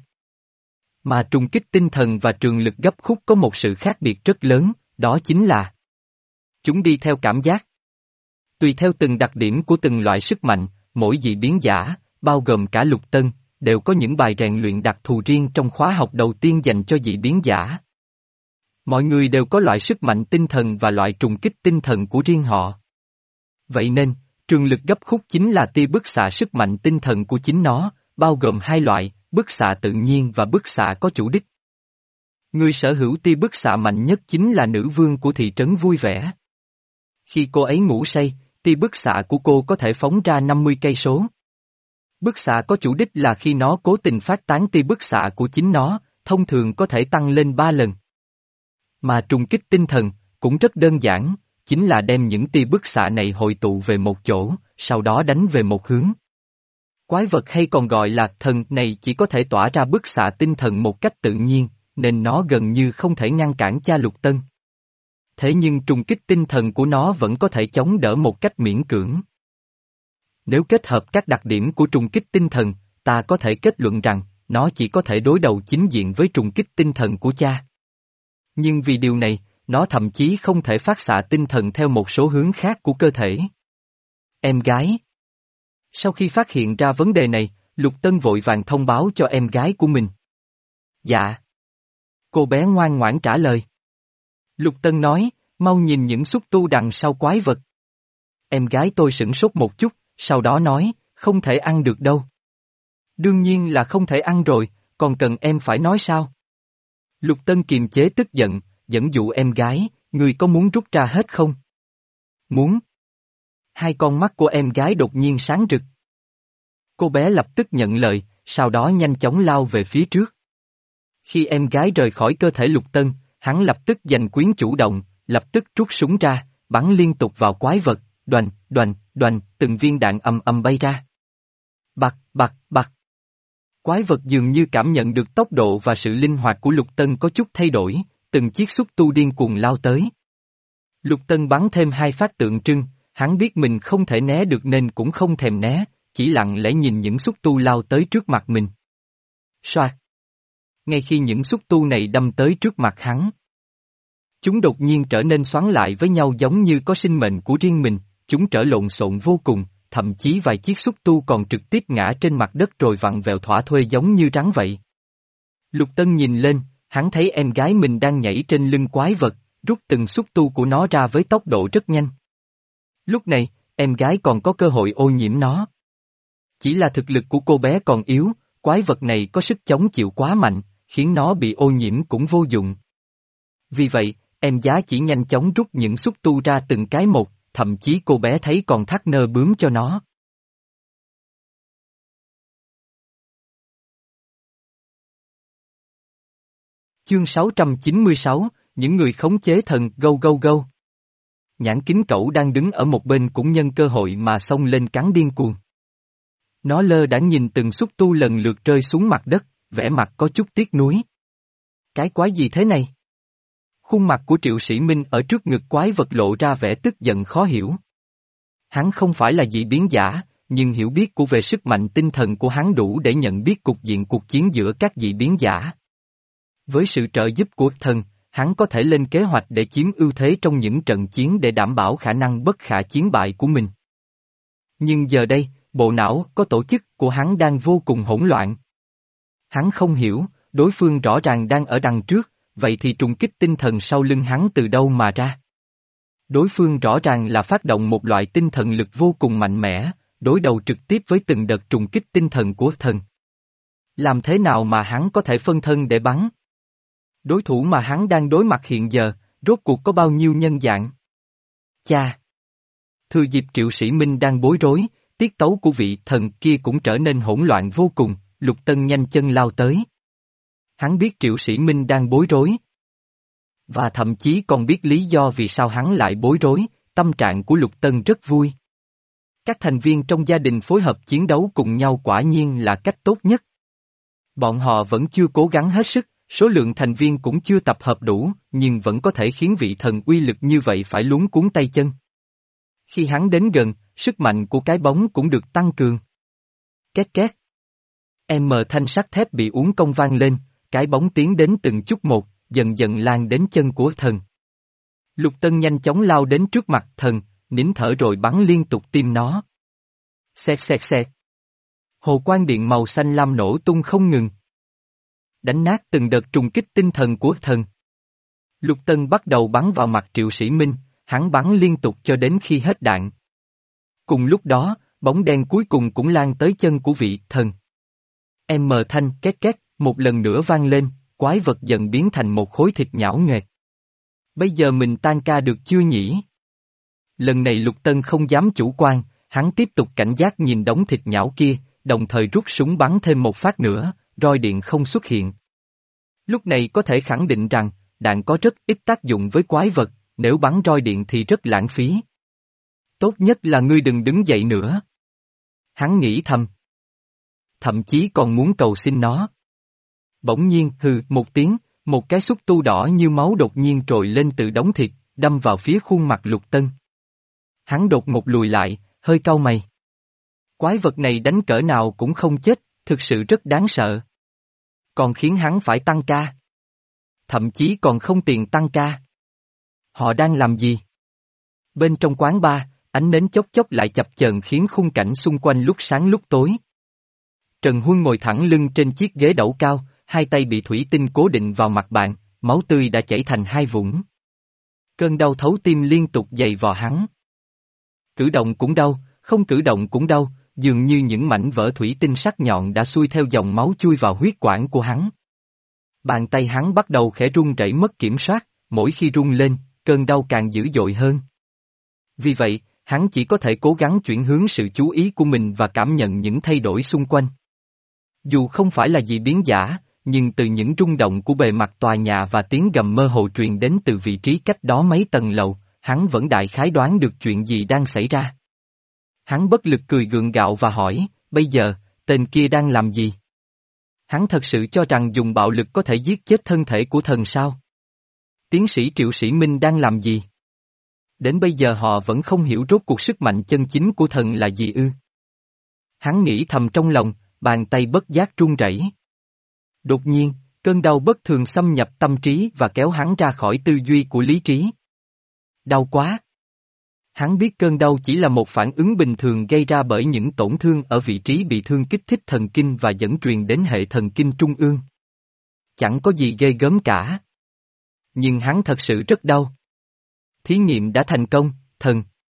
Mà trùng kích tinh thần và trường lực gấp khúc có một sự khác biệt rất lớn, đó chính là chúng đi theo cảm giác. Tùy theo từng đặc điểm của từng loại sức mạnh, mỗi dị biến giả, bao gồm cả Lục Tân, đều có những bài rèn luyện đặc thù riêng trong khóa học đầu tiên dành cho dị biến giả. Mọi người đều có loại sức mạnh tinh thần và loại trùng kích tinh thần của riêng họ. Vậy nên, trường lực gấp khúc chính là tia bức xạ sức mạnh tinh thần của chính nó, bao gồm hai loại, bức xạ tự nhiên và bức xạ có chủ đích. Người sở hữu tia bức xạ mạnh nhất chính là nữ vương của thị trấn vui vẻ. Khi cô ấy ngủ say, tia bức xạ của cô có thể phóng ra năm mươi cây số. Bức xạ có chủ đích là khi nó cố tình phát tán tia bức xạ của chính nó, thông thường có thể tăng lên ba lần. Mà trùng kích tinh thần, cũng rất đơn giản, chính là đem những tia bức xạ này hội tụ về một chỗ, sau đó đánh về một hướng. Quái vật hay còn gọi là thần này chỉ có thể tỏa ra bức xạ tinh thần một cách tự nhiên, nên nó gần như không thể ngăn cản cha Lục Tân. Thế nhưng trùng kích tinh thần của nó vẫn có thể chống đỡ một cách miễn cưỡng. Nếu kết hợp các đặc điểm của trùng kích tinh thần, ta có thể kết luận rằng, nó chỉ có thể đối đầu chính diện với trùng kích tinh thần của cha. Nhưng vì điều này, nó thậm chí không thể phát xạ tinh thần theo một số hướng khác của cơ thể. Em gái. Sau khi phát hiện ra vấn đề này, Lục Tân vội vàng thông báo cho em gái của mình. Dạ. Cô bé ngoan ngoãn trả lời. Lục Tân nói, mau nhìn những xúc tu đằng sau quái vật. Em gái tôi sửng sốt một chút, sau đó nói, không thể ăn được đâu. Đương nhiên là không thể ăn rồi, còn cần em phải nói sao? Lục Tân kiềm chế tức giận, dẫn dụ em gái, người có muốn rút ra hết không? Muốn. Hai con mắt của em gái đột nhiên sáng rực. Cô bé lập tức nhận lời, sau đó nhanh chóng lao về phía trước. Khi em gái rời khỏi cơ thể Lục Tân, hắn lập tức giành quyến chủ động, lập tức rút súng ra, bắn liên tục vào quái vật, đoành, đoành, đoành, từng viên đạn ầm ầm bay ra. Bặt, bặt, bặt. Quái vật dường như cảm nhận được tốc độ và sự linh hoạt của Lục Tân có chút thay đổi, từng chiếc xúc tu điên cuồng lao tới. Lục Tân bắn thêm hai phát tượng trưng, hắn biết mình không thể né được nên cũng không thèm né, chỉ lặng lẽ nhìn những xúc tu lao tới trước mặt mình. Soạt. Ngay khi những xúc tu này đâm tới trước mặt hắn, chúng đột nhiên trở nên xoắn lại với nhau giống như có sinh mệnh của riêng mình, chúng trở lộn xộn vô cùng, thậm chí vài chiếc xúc tu còn trực tiếp ngã trên mặt đất rồi vặn vẹo thỏa thuê giống như rắn vậy. Lục Tân nhìn lên, hắn thấy em gái mình đang nhảy trên lưng quái vật, rút từng xúc tu của nó ra với tốc độ rất nhanh. Lúc này, em gái còn có cơ hội ô nhiễm nó. Chỉ là thực lực của cô bé còn yếu, quái vật này có sức chống chịu quá mạnh, khiến nó bị ô nhiễm cũng vô dụng. Vì vậy, em giá chỉ nhanh chóng rút những xúc tu ra từng cái một, thậm chí cô bé thấy còn thắt nơ bướm cho nó. Chương sáu trăm chín mươi sáu, những người khống chế thần gâu gâu gâu. Nhãn kính cẩu đang đứng ở một bên cũng nhân cơ hội mà xông lên cắn điên cuồng. Nó lơ đãng nhìn từng xúc tu lần lượt rơi xuống mặt đất, vẻ mặt có chút tiếc nuối. Cái quái gì thế này? Khuôn mặt của Triệu Sĩ Minh ở trước ngực quái vật lộ ra vẻ tức giận khó hiểu. Hắn không phải là dị biến giả, nhưng hiểu biết của về sức mạnh tinh thần của hắn đủ để nhận biết cục diện cuộc chiến giữa các dị biến giả. Với sự trợ giúp của thần, hắn có thể lên kế hoạch để chiếm ưu thế trong những trận chiến để đảm bảo khả năng bất khả chiến bại của mình. Nhưng giờ đây, bộ não có tổ chức của hắn đang vô cùng hỗn loạn. Hắn không hiểu, đối phương rõ ràng đang ở đằng trước, vậy thì trùng kích tinh thần sau lưng hắn từ đâu mà ra? Đối phương rõ ràng là phát động một loại tinh thần lực vô cùng mạnh mẽ, đối đầu trực tiếp với từng đợt trùng kích tinh thần của thần. Làm thế nào mà hắn có thể phân thân để bắn? Đối thủ mà hắn đang đối mặt hiện giờ, rốt cuộc có bao nhiêu nhân dạng? Cha! Thừa dịp Triệu Sĩ Minh đang bối rối, tiết tấu của vị thần kia cũng trở nên hỗn loạn vô cùng, Lục Tân nhanh chân lao tới. Hắn biết Triệu Sĩ Minh đang bối rối. Và thậm chí còn biết lý do vì sao hắn lại bối rối, tâm trạng của Lục Tân rất vui. Các thành viên trong gia đình phối hợp chiến đấu cùng nhau quả nhiên là cách tốt nhất. Bọn họ vẫn chưa cố gắng hết sức, số lượng thành viên cũng chưa tập hợp đủ, nhưng vẫn có thể khiến vị thần uy lực như vậy phải luống cuống tay chân. Khi hắn đến gần, sức mạnh của cái bóng cũng được tăng cường. Két két. M thanh sắt thép bị uốn cong vang lên, cái bóng tiến đến từng chút một, dần dần lan đến chân của thần. Lục Tân nhanh chóng lao đến trước mặt thần, nín thở rồi bắn liên tục tim nó. Xẹt xẹt xẹt. Hồ quang điện màu xanh lam nổ tung không ngừng. Đánh nát từng đợt trùng kích tinh thần của thần. Lục Tân bắt đầu bắn vào mặt Triệu Sĩ Minh, hắn bắn liên tục cho đến khi hết đạn. Cùng lúc đó, bóng đen cuối cùng cũng lan tới chân của vị thần. M thanh két két, một lần nữa vang lên, quái vật dần biến thành một khối thịt nhão nhoẹt. Bây giờ mình tan ca được chưa nhỉ? Lần này Lục Tân không dám chủ quan, hắn tiếp tục cảnh giác nhìn đống thịt nhão kia, đồng thời rút súng bắn thêm một phát nữa, roi điện không xuất hiện. Lúc này có thể khẳng định rằng, đạn có rất ít tác dụng với quái vật, nếu bắn roi điện thì rất lãng phí. Tốt nhất là ngươi đừng đứng dậy nữa. Hắn nghĩ thầm. Thậm chí còn muốn cầu xin nó. Bỗng nhiên hừ một tiếng, một cái xúc tu đỏ như máu đột nhiên trồi lên từ đống thịt, đâm vào phía khuôn mặt Lục Tân. Hắn đột ngột lùi lại, hơi cau mày. Quái vật này đánh cỡ nào cũng không chết, thực sự rất đáng sợ. Còn khiến hắn phải tăng ca. Thậm chí còn không tiền tăng ca. Họ đang làm gì? Bên trong quán bar, ánh nến chốc chốc lại chập chờn khiến khung cảnh xung quanh lúc sáng lúc tối. Trần Huân ngồi thẳng lưng trên chiếc ghế đẩu cao, hai tay bị thủy tinh cố định vào mặt bàn, máu tươi đã chảy thành hai vũng. Cơn đau thấu tim liên tục dày vò hắn. Cử động cũng đau, không cử động cũng đau, dường như những mảnh vỡ thủy tinh sắc nhọn đã xuôi theo dòng máu chui vào huyết quản của hắn. Bàn tay hắn bắt đầu khẽ run rẩy mất kiểm soát, mỗi khi run lên, cơn đau càng dữ dội hơn. Vì vậy, hắn chỉ có thể cố gắng chuyển hướng sự chú ý của mình và cảm nhận những thay đổi xung quanh. Dù không phải là gì biến giả, nhưng từ những rung động của bề mặt tòa nhà và tiếng gầm mơ hồ truyền đến từ vị trí cách đó mấy tầng lầu, hắn vẫn đại khái đoán được chuyện gì đang xảy ra. Hắn bất lực cười gượng gạo và hỏi, bây giờ, tên kia đang làm gì? Hắn thật sự cho rằng dùng bạo lực có thể giết chết thân thể của thần sao? Tiến sĩ Triệu Sĩ Minh đang làm gì? Đến bây giờ họ vẫn không hiểu rốt cuộc sức mạnh chân chính của thần là gì ư. Hắn nghĩ thầm trong lòng, bàn tay bất giác run rẩy. Đột nhiên, cơn đau bất thường xâm nhập tâm trí và kéo hắn ra khỏi tư duy của lý trí. Đau quá! Hắn biết cơn đau chỉ là một phản ứng bình thường gây ra bởi những tổn thương ở vị trí bị thương kích thích thần kinh và dẫn truyền đến hệ thần kinh trung ương. Chẳng có gì ghê gớm cả. Nhưng hắn thật sự rất đau. Thí nghiệm đã thành công, thần.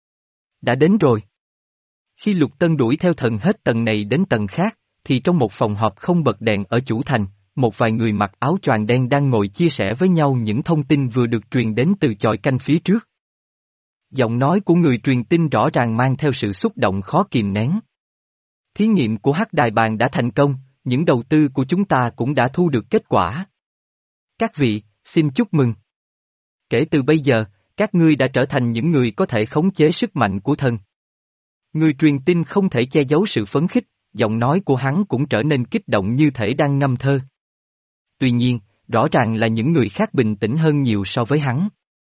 Đã đến rồi. Khi Lục Tân đuổi theo thần hết tầng này đến tầng khác, thì trong một phòng họp không bật đèn ở chủ thành, một vài người mặc áo choàng đen đang ngồi chia sẻ với nhau những thông tin vừa được truyền đến từ chòi canh phía trước. Giọng nói của người truyền tin rõ ràng mang theo sự xúc động khó kìm nén. Thí nghiệm của Hắc Đài Bàn đã thành công, những đầu tư của chúng ta cũng đã thu được kết quả. Các vị, xin chúc mừng. Kể từ bây giờ, các ngươi đã trở thành những người có thể khống chế sức mạnh của thần. Người truyền tin không thể che giấu sự phấn khích, giọng nói của hắn cũng trở nên kích động như thể đang ngâm thơ. Tuy nhiên, rõ ràng là những người khác bình tĩnh hơn nhiều so với hắn.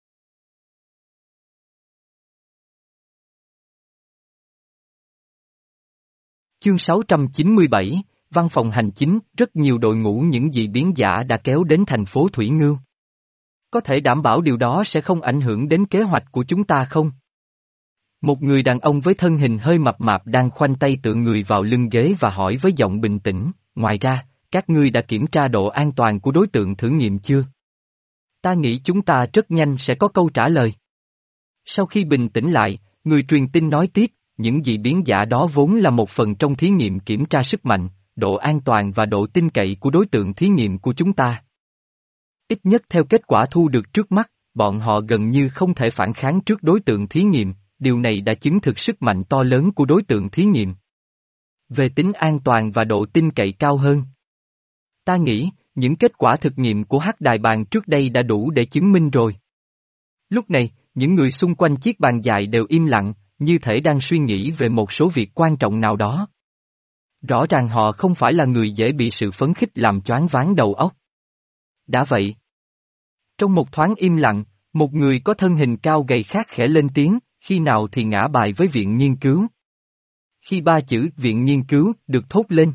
Chương sáu trăm chín mươi bảy, Văn phòng hành chính, rất nhiều đội ngũ những dị biến giả đã kéo đến thành phố Thủy Ngưu. Có thể đảm bảo điều đó sẽ không ảnh hưởng đến kế hoạch của chúng ta không? Một người đàn ông với thân hình hơi mập mạp đang khoanh tay tựa người vào lưng ghế và hỏi với giọng bình tĩnh, ngoài ra, các ngươi đã kiểm tra độ an toàn của đối tượng thử nghiệm chưa? Ta nghĩ chúng ta rất nhanh sẽ có câu trả lời. Sau khi bình tĩnh lại, người truyền tin nói tiếp, những dị biến giả đó vốn là một phần trong thí nghiệm kiểm tra sức mạnh, độ an toàn và độ tin cậy của đối tượng thí nghiệm của chúng ta. Ít nhất theo kết quả thu được trước mắt, bọn họ gần như không thể phản kháng trước đối tượng thí nghiệm, điều này đã chứng thực sức mạnh to lớn của đối tượng thí nghiệm. Về tính an toàn và độ tin cậy cao hơn. Ta nghĩ, những kết quả thực nghiệm của Hắc Đài Bàn trước đây đã đủ để chứng minh rồi. Lúc này, những người xung quanh chiếc bàn dài đều im lặng, như thể đang suy nghĩ về một số việc quan trọng nào đó. Rõ ràng họ không phải là người dễ bị sự phấn khích làm choáng váng đầu óc. Đã vậy. Trong một thoáng im lặng, một người có thân hình cao gầy khác khẽ lên tiếng, khi nào thì ngã bài với viện nghiên cứu. Khi ba chữ viện nghiên cứu được thốt lên.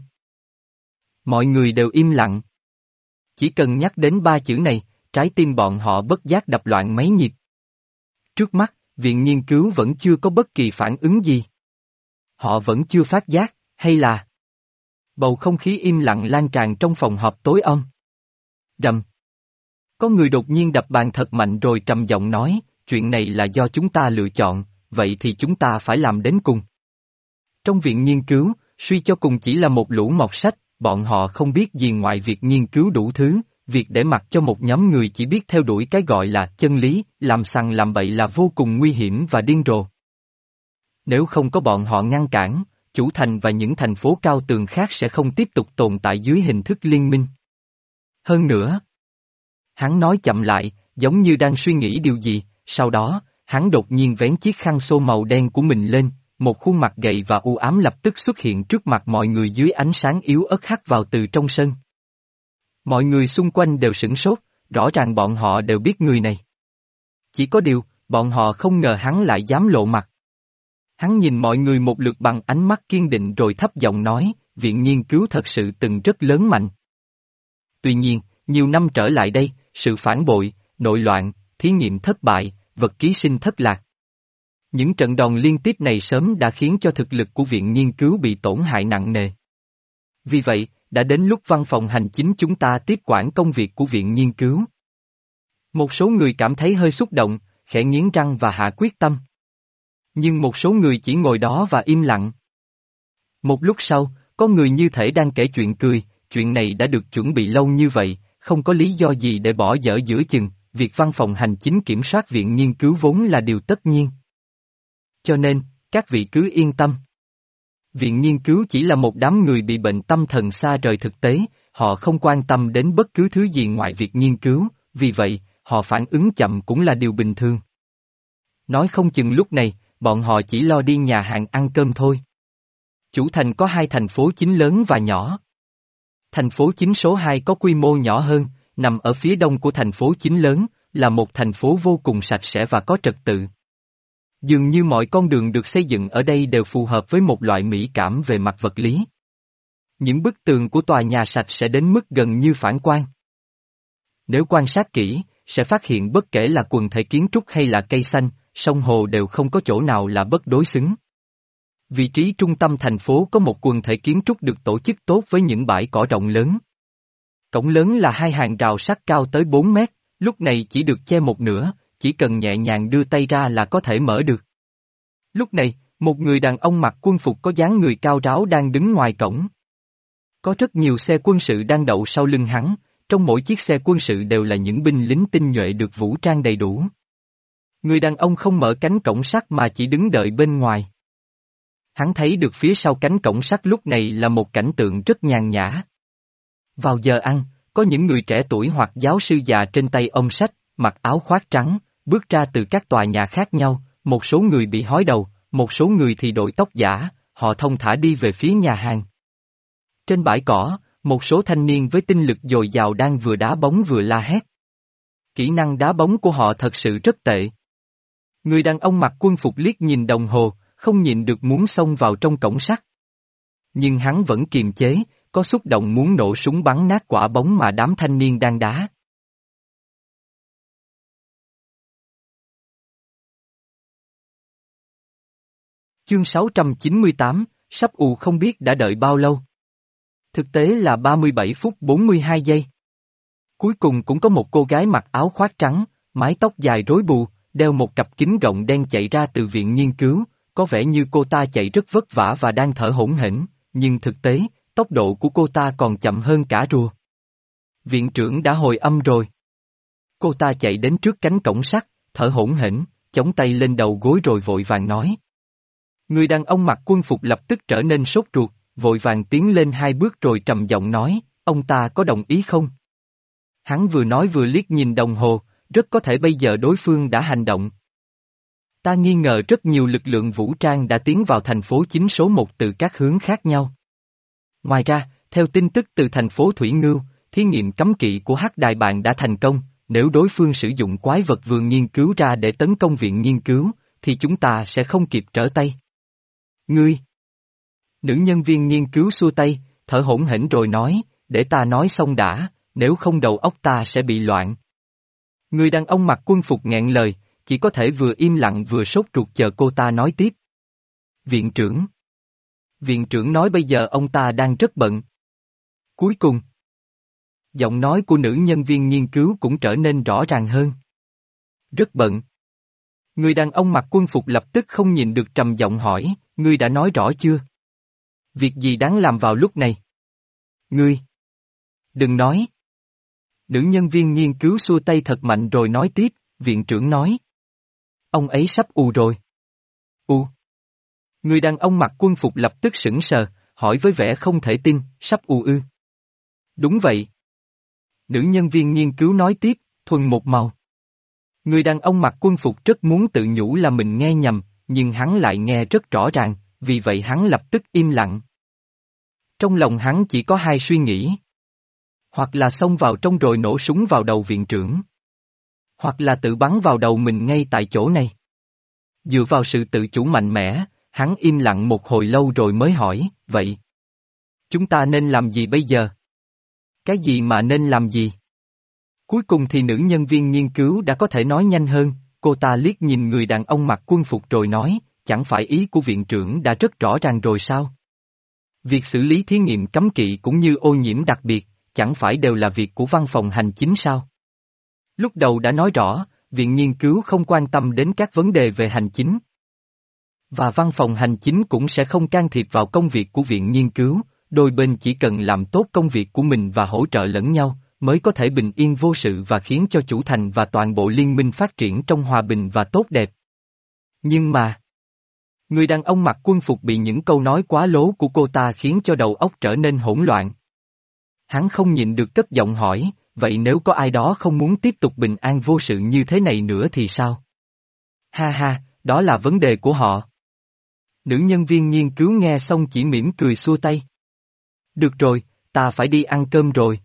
Mọi người đều im lặng. Chỉ cần nhắc đến ba chữ này, trái tim bọn họ bất giác đập loạn mấy nhịp. Trước mắt, viện nghiên cứu vẫn chưa có bất kỳ phản ứng gì. Họ vẫn chưa phát giác, hay là... Bầu không khí im lặng lan tràn trong phòng họp tối om. Rầm. Có người đột nhiên đập bàn thật mạnh rồi trầm giọng nói, chuyện này là do chúng ta lựa chọn, vậy thì chúng ta phải làm đến cùng. Trong viện nghiên cứu, suy cho cùng chỉ là một lũ mọt sách, bọn họ không biết gì ngoài việc nghiên cứu đủ thứ, việc để mặc cho một nhóm người chỉ biết theo đuổi cái gọi là chân lý, làm sằng làm bậy là vô cùng nguy hiểm và điên rồ. Nếu không có bọn họ ngăn cản, chủ thành và những thành phố cao tường khác sẽ không tiếp tục tồn tại dưới hình thức liên minh. Hơn nữa, hắn nói chậm lại, giống như đang suy nghĩ điều gì, sau đó, hắn đột nhiên vén chiếc khăn xô màu đen của mình lên, một khuôn mặt gầy và u ám lập tức xuất hiện trước mặt mọi người dưới ánh sáng yếu ớt hắt vào từ trong sân. Mọi người xung quanh đều sửng sốt, rõ ràng bọn họ đều biết người này. Chỉ có điều, bọn họ không ngờ hắn lại dám lộ mặt. Hắn nhìn mọi người một lượt bằng ánh mắt kiên định rồi thấp giọng nói, viện nghiên cứu thật sự từng rất lớn mạnh. tuy nhiên, nhiều năm trở lại đây, sự phản bội, nội loạn, thí nghiệm thất bại, vật ký sinh thất lạc. Những trận đòn liên tiếp này sớm đã khiến cho thực lực của viện nghiên cứu bị tổn hại nặng nề. Vì vậy, đã đến lúc văn phòng hành chính chúng ta tiếp quản công việc của viện nghiên cứu. Một số người cảm thấy hơi xúc động, khẽ nghiến răng và hạ quyết tâm. Nhưng một số người chỉ ngồi đó và im lặng. Một lúc sau, có người như thể đang kể chuyện cười, chuyện này đã được chuẩn bị lâu như vậy, không có lý do gì để bỏ dở giữa chừng, việc văn phòng hành chính kiểm soát viện nghiên cứu vốn là điều tất nhiên. Cho nên, các vị cứ yên tâm. Viện nghiên cứu chỉ là một đám người bị bệnh tâm thần xa rời thực tế, họ không quan tâm đến bất cứ thứ gì ngoài việc nghiên cứu, vì vậy, họ phản ứng chậm cũng là điều bình thường. Nói không chừng lúc này, bọn họ chỉ lo đi nhà hàng ăn cơm thôi. Chủ thành có hai thành phố chính lớn và nhỏ. Thành phố chính số hai có quy mô nhỏ hơn, nằm ở phía đông của thành phố chính lớn, là một thành phố vô cùng sạch sẽ và có trật tự. Dường như mọi con đường được xây dựng ở đây đều phù hợp với một loại mỹ cảm về mặt vật lý. Những bức tường của tòa nhà sạch sẽ đến mức gần như phản quang. Nếu quan sát kỹ, sẽ phát hiện bất kể là quần thể kiến trúc hay là cây xanh, sông hồ đều không có chỗ nào là bất đối xứng. Vị trí trung tâm thành phố có một quần thể kiến trúc được tổ chức tốt với những bãi cỏ rộng lớn. Cổng lớn là hai hàng rào sắt cao tới bốn mét, lúc này chỉ được che một nửa, chỉ cần nhẹ nhàng đưa tay ra là có thể mở được. Lúc này, một người đàn ông mặc quân phục có dáng người cao ráo đang đứng ngoài cổng. Có rất nhiều xe quân sự đang đậu sau lưng hắn, trong mỗi chiếc xe quân sự đều là những binh lính tinh nhuệ được vũ trang đầy đủ. Người đàn ông không mở cánh cổng sắt mà chỉ đứng đợi bên ngoài. Hắn thấy được phía sau cánh cổng sắt lúc này là một cảnh tượng rất nhàn nhã. Vào giờ ăn, có những người trẻ tuổi hoặc giáo sư già trên tay ôm sách, mặc áo khoác trắng, bước ra từ các tòa nhà khác nhau, một số người bị hói đầu, một số người thì đội tóc giả, họ thông thả đi về phía nhà hàng. Trên bãi cỏ, một số thanh niên với tinh lực dồi dào đang vừa đá bóng vừa la hét. Kỹ năng đá bóng của họ thật sự rất tệ. Người đàn ông mặc quân phục liếc nhìn đồng hồ, không nhịn được muốn xông vào trong cổng sắt. Nhưng hắn vẫn kiềm chế, có xúc động muốn nổ súng bắn nát quả bóng mà đám thanh niên đang đá. Chương sáu trăm chín mươi tám, sắp ù không biết đã đợi bao lâu. Thực tế là ba mươi bảy phút bốn mươi hai giây. Cuối cùng cũng có một cô gái mặc áo khoác trắng, mái tóc dài rối bù, đeo một cặp kính rộng đen chạy ra từ viện nghiên cứu, có vẻ như cô ta chạy rất vất vả và đang thở hổn hển, nhưng thực tế, tốc độ của cô ta còn chậm hơn cả rùa. Viện trưởng đã hồi âm rồi. Cô ta chạy đến trước cánh cổng sắt, thở hổn hển, chống tay lên đầu gối rồi vội vàng nói. Người đàn ông mặc quân phục lập tức trở nên sốt ruột, vội vàng tiến lên hai bước rồi trầm giọng nói, ông ta có đồng ý không? Hắn vừa nói vừa liếc nhìn đồng hồ, rất có thể bây giờ đối phương đã hành động. Ta nghi ngờ rất nhiều lực lượng vũ trang đã tiến vào thành phố chính số một từ các hướng khác nhau. Ngoài ra, theo tin tức từ thành phố Thủy Ngưu, thí nghiệm cấm kỵ của Hắc Đại Bàng đã thành công, nếu đối phương sử dụng quái vật vườn nghiên cứu ra để tấn công viện nghiên cứu, thì chúng ta sẽ không kịp trở tay. Ngươi! Nữ nhân viên nghiên cứu xua tay, thở hổn hển rồi nói, để ta nói xong đã, nếu không đầu óc ta sẽ bị loạn. Người đàn ông mặc quân phục nghẹn lời, chỉ có thể vừa im lặng vừa sốt ruột chờ cô ta nói tiếp. Viện trưởng. Viện trưởng nói bây giờ ông ta đang rất bận. Cuối cùng. Giọng nói của nữ nhân viên nghiên cứu cũng trở nên rõ ràng hơn. Rất bận. Người đàn ông mặc quân phục lập tức không nhìn được trầm giọng hỏi, ngươi đã nói rõ chưa? Việc gì đáng làm vào lúc này? Ngươi. Đừng nói. Nữ nhân viên nghiên cứu xua tay thật mạnh rồi nói tiếp, viện trưởng nói. Ông ấy sắp ù rồi. U. Người đàn ông mặc quân phục lập tức sững sờ, hỏi với vẻ không thể tin, sắp ù ư. Đúng vậy. Nữ nhân viên nghiên cứu nói tiếp, thuần một màu. Người đàn ông mặc quân phục rất muốn tự nhủ là mình nghe nhầm, nhưng hắn lại nghe rất rõ ràng, vì vậy hắn lập tức im lặng. Trong lòng hắn chỉ có hai suy nghĩ. Hoặc là xông vào trong rồi nổ súng vào đầu viện trưởng. Hoặc là tự bắn vào đầu mình ngay tại chỗ này. Dựa vào sự tự chủ mạnh mẽ, hắn im lặng một hồi lâu rồi mới hỏi, vậy chúng ta nên làm gì bây giờ? Cái gì mà nên làm gì? Cuối cùng thì nữ nhân viên nghiên cứu đã có thể nói nhanh hơn, cô ta liếc nhìn người đàn ông mặc quân phục rồi nói, chẳng phải ý của viện trưởng đã rất rõ ràng rồi sao? Việc xử lý thí nghiệm cấm kỵ cũng như ô nhiễm đặc biệt, chẳng phải đều là việc của văn phòng hành chính sao? Lúc đầu đã nói rõ, viện nghiên cứu không quan tâm đến các vấn đề về hành chính. Và văn phòng hành chính cũng sẽ không can thiệp vào công việc của viện nghiên cứu, đôi bên chỉ cần làm tốt công việc của mình và hỗ trợ lẫn nhau, mới có thể bình yên vô sự và khiến cho chủ thành và toàn bộ liên minh phát triển trong hòa bình và tốt đẹp. Nhưng mà, người đàn ông mặc quân phục bị những câu nói quá lố của cô ta khiến cho đầu óc trở nên hỗn loạn. Hắn không nhịn được cất giọng hỏi, vậy nếu có ai đó không muốn tiếp tục bình an vô sự như thế này nữa thì sao? Ha ha, đó là vấn đề của họ. Nữ nhân viên nghiên cứu nghe xong chỉ mỉm cười xua tay. Được rồi, ta phải đi ăn cơm rồi.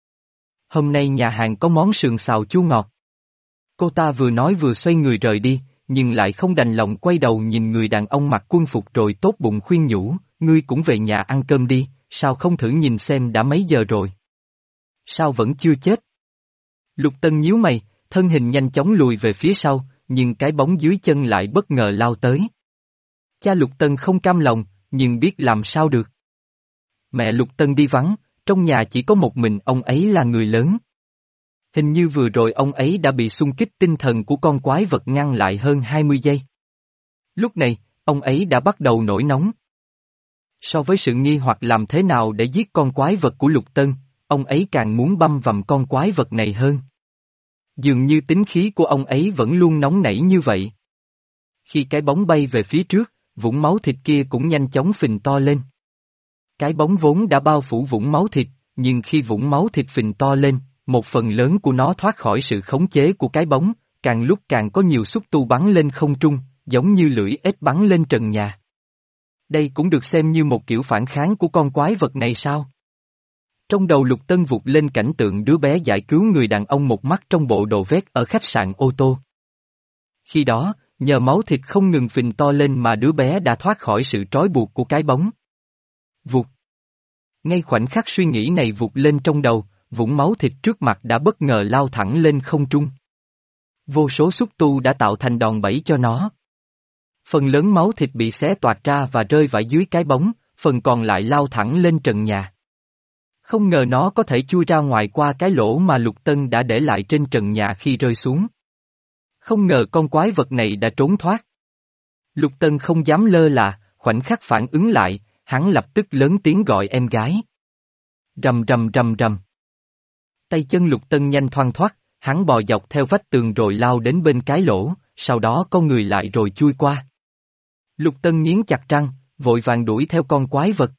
Hôm nay nhà hàng có món sườn xào chua ngọt. Cô ta vừa nói vừa xoay người rời đi, nhưng lại không đành lòng quay đầu nhìn người đàn ông mặc quân phục rồi tốt bụng khuyên nhủ, ngươi cũng về nhà ăn cơm đi, sao không thử nhìn xem đã mấy giờ rồi? Sao vẫn chưa chết? Lục Tân nhíu mày, thân hình nhanh chóng lùi về phía sau, nhưng cái bóng dưới chân lại bất ngờ lao tới. Cha Lục Tân không cam lòng, nhưng biết làm sao được. Mẹ Lục Tân đi vắng, trong nhà chỉ có một mình ông ấy là người lớn. Hình như vừa rồi ông ấy đã bị xung kích tinh thần của con quái vật ngăn lại hơn hai mươi giây. Lúc này, ông ấy đã bắt đầu nổi nóng. So với sự nghi hoặc làm thế nào để giết con quái vật của Lục Tân, ông ấy càng muốn băm vằm con quái vật này hơn. Dường như tính khí của ông ấy vẫn luôn nóng nảy như vậy. Khi cái bóng bay về phía trước, vũng máu thịt kia cũng nhanh chóng phình to lên. Cái bóng vốn đã bao phủ vũng máu thịt, nhưng khi vũng máu thịt phình to lên, một phần lớn của nó thoát khỏi sự khống chế của cái bóng, càng lúc càng có nhiều xúc tu bắn lên không trung, giống như lưỡi ếch bắn lên trần nhà. Đây cũng được xem như một kiểu phản kháng của con quái vật này sao? Trong đầu Lục Tân vụt lên cảnh tượng đứa bé giải cứu người đàn ông một mắt trong bộ đồ vest ở khách sạn ô tô. Khi đó, nhờ máu thịt không ngừng phình to lên mà đứa bé đã thoát khỏi sự trói buộc của cái bóng. Vụt. Ngay khoảnh khắc suy nghĩ này vụt lên trong đầu, vũng máu thịt trước mặt đã bất ngờ lao thẳng lên không trung. Vô số xúc tu đã tạo thành đòn bẩy cho nó. Phần lớn máu thịt bị xé toạc ra và rơi vãi dưới cái bóng, phần còn lại lao thẳng lên trần nhà. Không ngờ nó có thể chui ra ngoài qua cái lỗ mà Lục Tân đã để lại trên trần nhà khi rơi xuống. Không ngờ con quái vật này đã trốn thoát. Lục Tân không dám lơ là, khoảnh khắc phản ứng lại, hắn lập tức lớn tiếng gọi em gái. Rầm rầm rầm rầm. Tay chân Lục Tân nhanh thoăn thoắt, hắn bò dọc theo vách tường rồi lao đến bên cái lỗ, sau đó có người lại rồi chui qua. Lục Tân nghiến chặt răng, vội vàng đuổi theo con quái vật.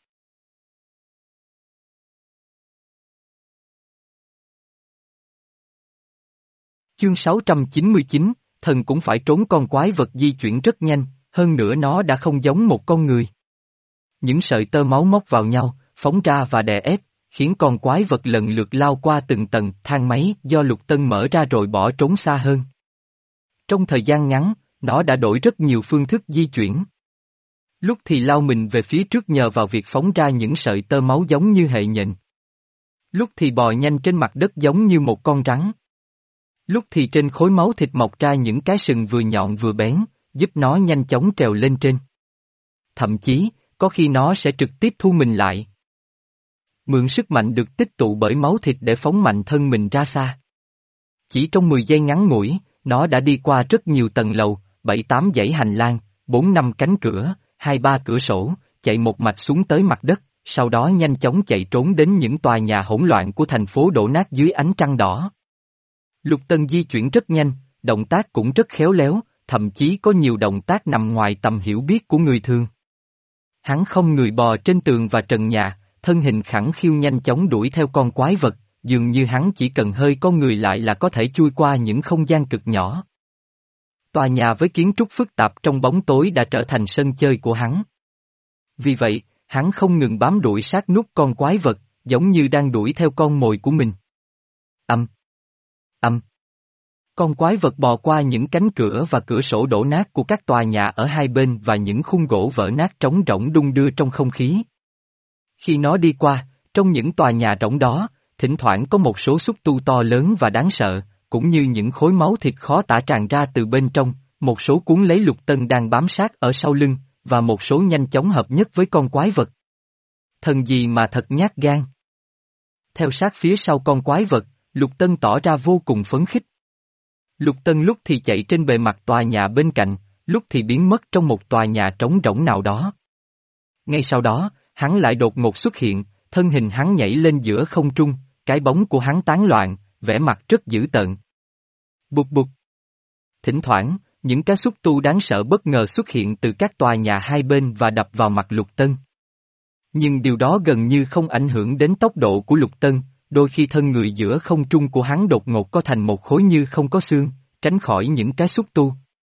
Chương sáu trăm chín mươi chín, thần cũng phải trốn. Con quái vật di chuyển rất nhanh, hơn nữa nó đã không giống một con người. Những sợi tơ máu móc vào nhau, phóng ra và đè ép, khiến con quái vật lần lượt lao qua từng tầng thang máy do Lục Tân mở ra rồi bỏ trốn xa hơn. Trong thời gian ngắn, nó đã đổi rất nhiều phương thức di chuyển. Lúc thì lao mình về phía trước nhờ vào việc phóng ra những sợi tơ máu giống như hệ nhện. Lúc thì bò nhanh trên mặt đất giống như một con rắn. Lúc thì trên khối máu thịt mọc ra những cái sừng vừa nhọn vừa bén, giúp nó nhanh chóng trèo lên trên. Thậm chí, có khi nó sẽ trực tiếp thu mình lại. Mượn sức mạnh được tích tụ bởi máu thịt để phóng mạnh thân mình ra xa. Chỉ trong mười giây ngắn ngủi, nó đã đi qua rất nhiều tầng lầu, bảy tám dãy hành lang, bốn năm cánh cửa, hai ba cửa sổ, chạy một mạch xuống tới mặt đất, sau đó nhanh chóng chạy trốn đến những tòa nhà hỗn loạn của thành phố đổ nát dưới ánh trăng đỏ. Lục Tân di chuyển rất nhanh, động tác cũng rất khéo léo, thậm chí có nhiều động tác nằm ngoài tầm hiểu biết của người thường. Hắn không người bò trên tường và trần nhà, thân hình khẳng khiu nhanh chóng đuổi theo con quái vật, dường như hắn chỉ cần hơi có người lại là có thể chui qua những không gian cực nhỏ. Tòa nhà với kiến trúc phức tạp trong bóng tối đã trở thành sân chơi của hắn. Vì vậy, hắn không ngừng bám đuổi sát nút con quái vật, giống như đang đuổi theo con mồi của mình. Âm. Âm. Con quái vật bò qua những cánh cửa và cửa sổ đổ nát của các tòa nhà ở hai bên và những khung gỗ vỡ nát trống rỗng đung đưa trong không khí. Khi nó đi qua, trong những tòa nhà rỗng đó, Thỉnh thoảng có một số xúc tu to lớn và đáng sợ, cũng như những khối máu thịt khó tả tràn ra từ bên trong, một số cuốn lấy Lục Tân đang bám sát ở sau lưng, và một số nhanh chóng hợp nhất với con quái vật. Thần gì mà thật nhát gan. Theo sát phía sau con quái vật, Lục Tân tỏ ra vô cùng phấn khích. Lục Tân lúc thì chạy trên bề mặt tòa nhà bên cạnh, lúc thì biến mất trong một tòa nhà trống rỗng nào đó. Ngay sau đó, hắn lại đột ngột xuất hiện, thân hình hắn nhảy lên giữa không trung, cái bóng của hắn tán loạn, vẻ mặt rất dữ tợn. Bụt bụt. Thỉnh thoảng, những cái xúc tu đáng sợ bất ngờ xuất hiện từ các tòa nhà hai bên và đập vào mặt Lục Tân. Nhưng điều đó gần như không ảnh hưởng đến tốc độ của Lục Tân, đôi khi thân người giữa không trung của hắn đột ngột co thành một khối như không có xương, tránh khỏi những cái xúc tu.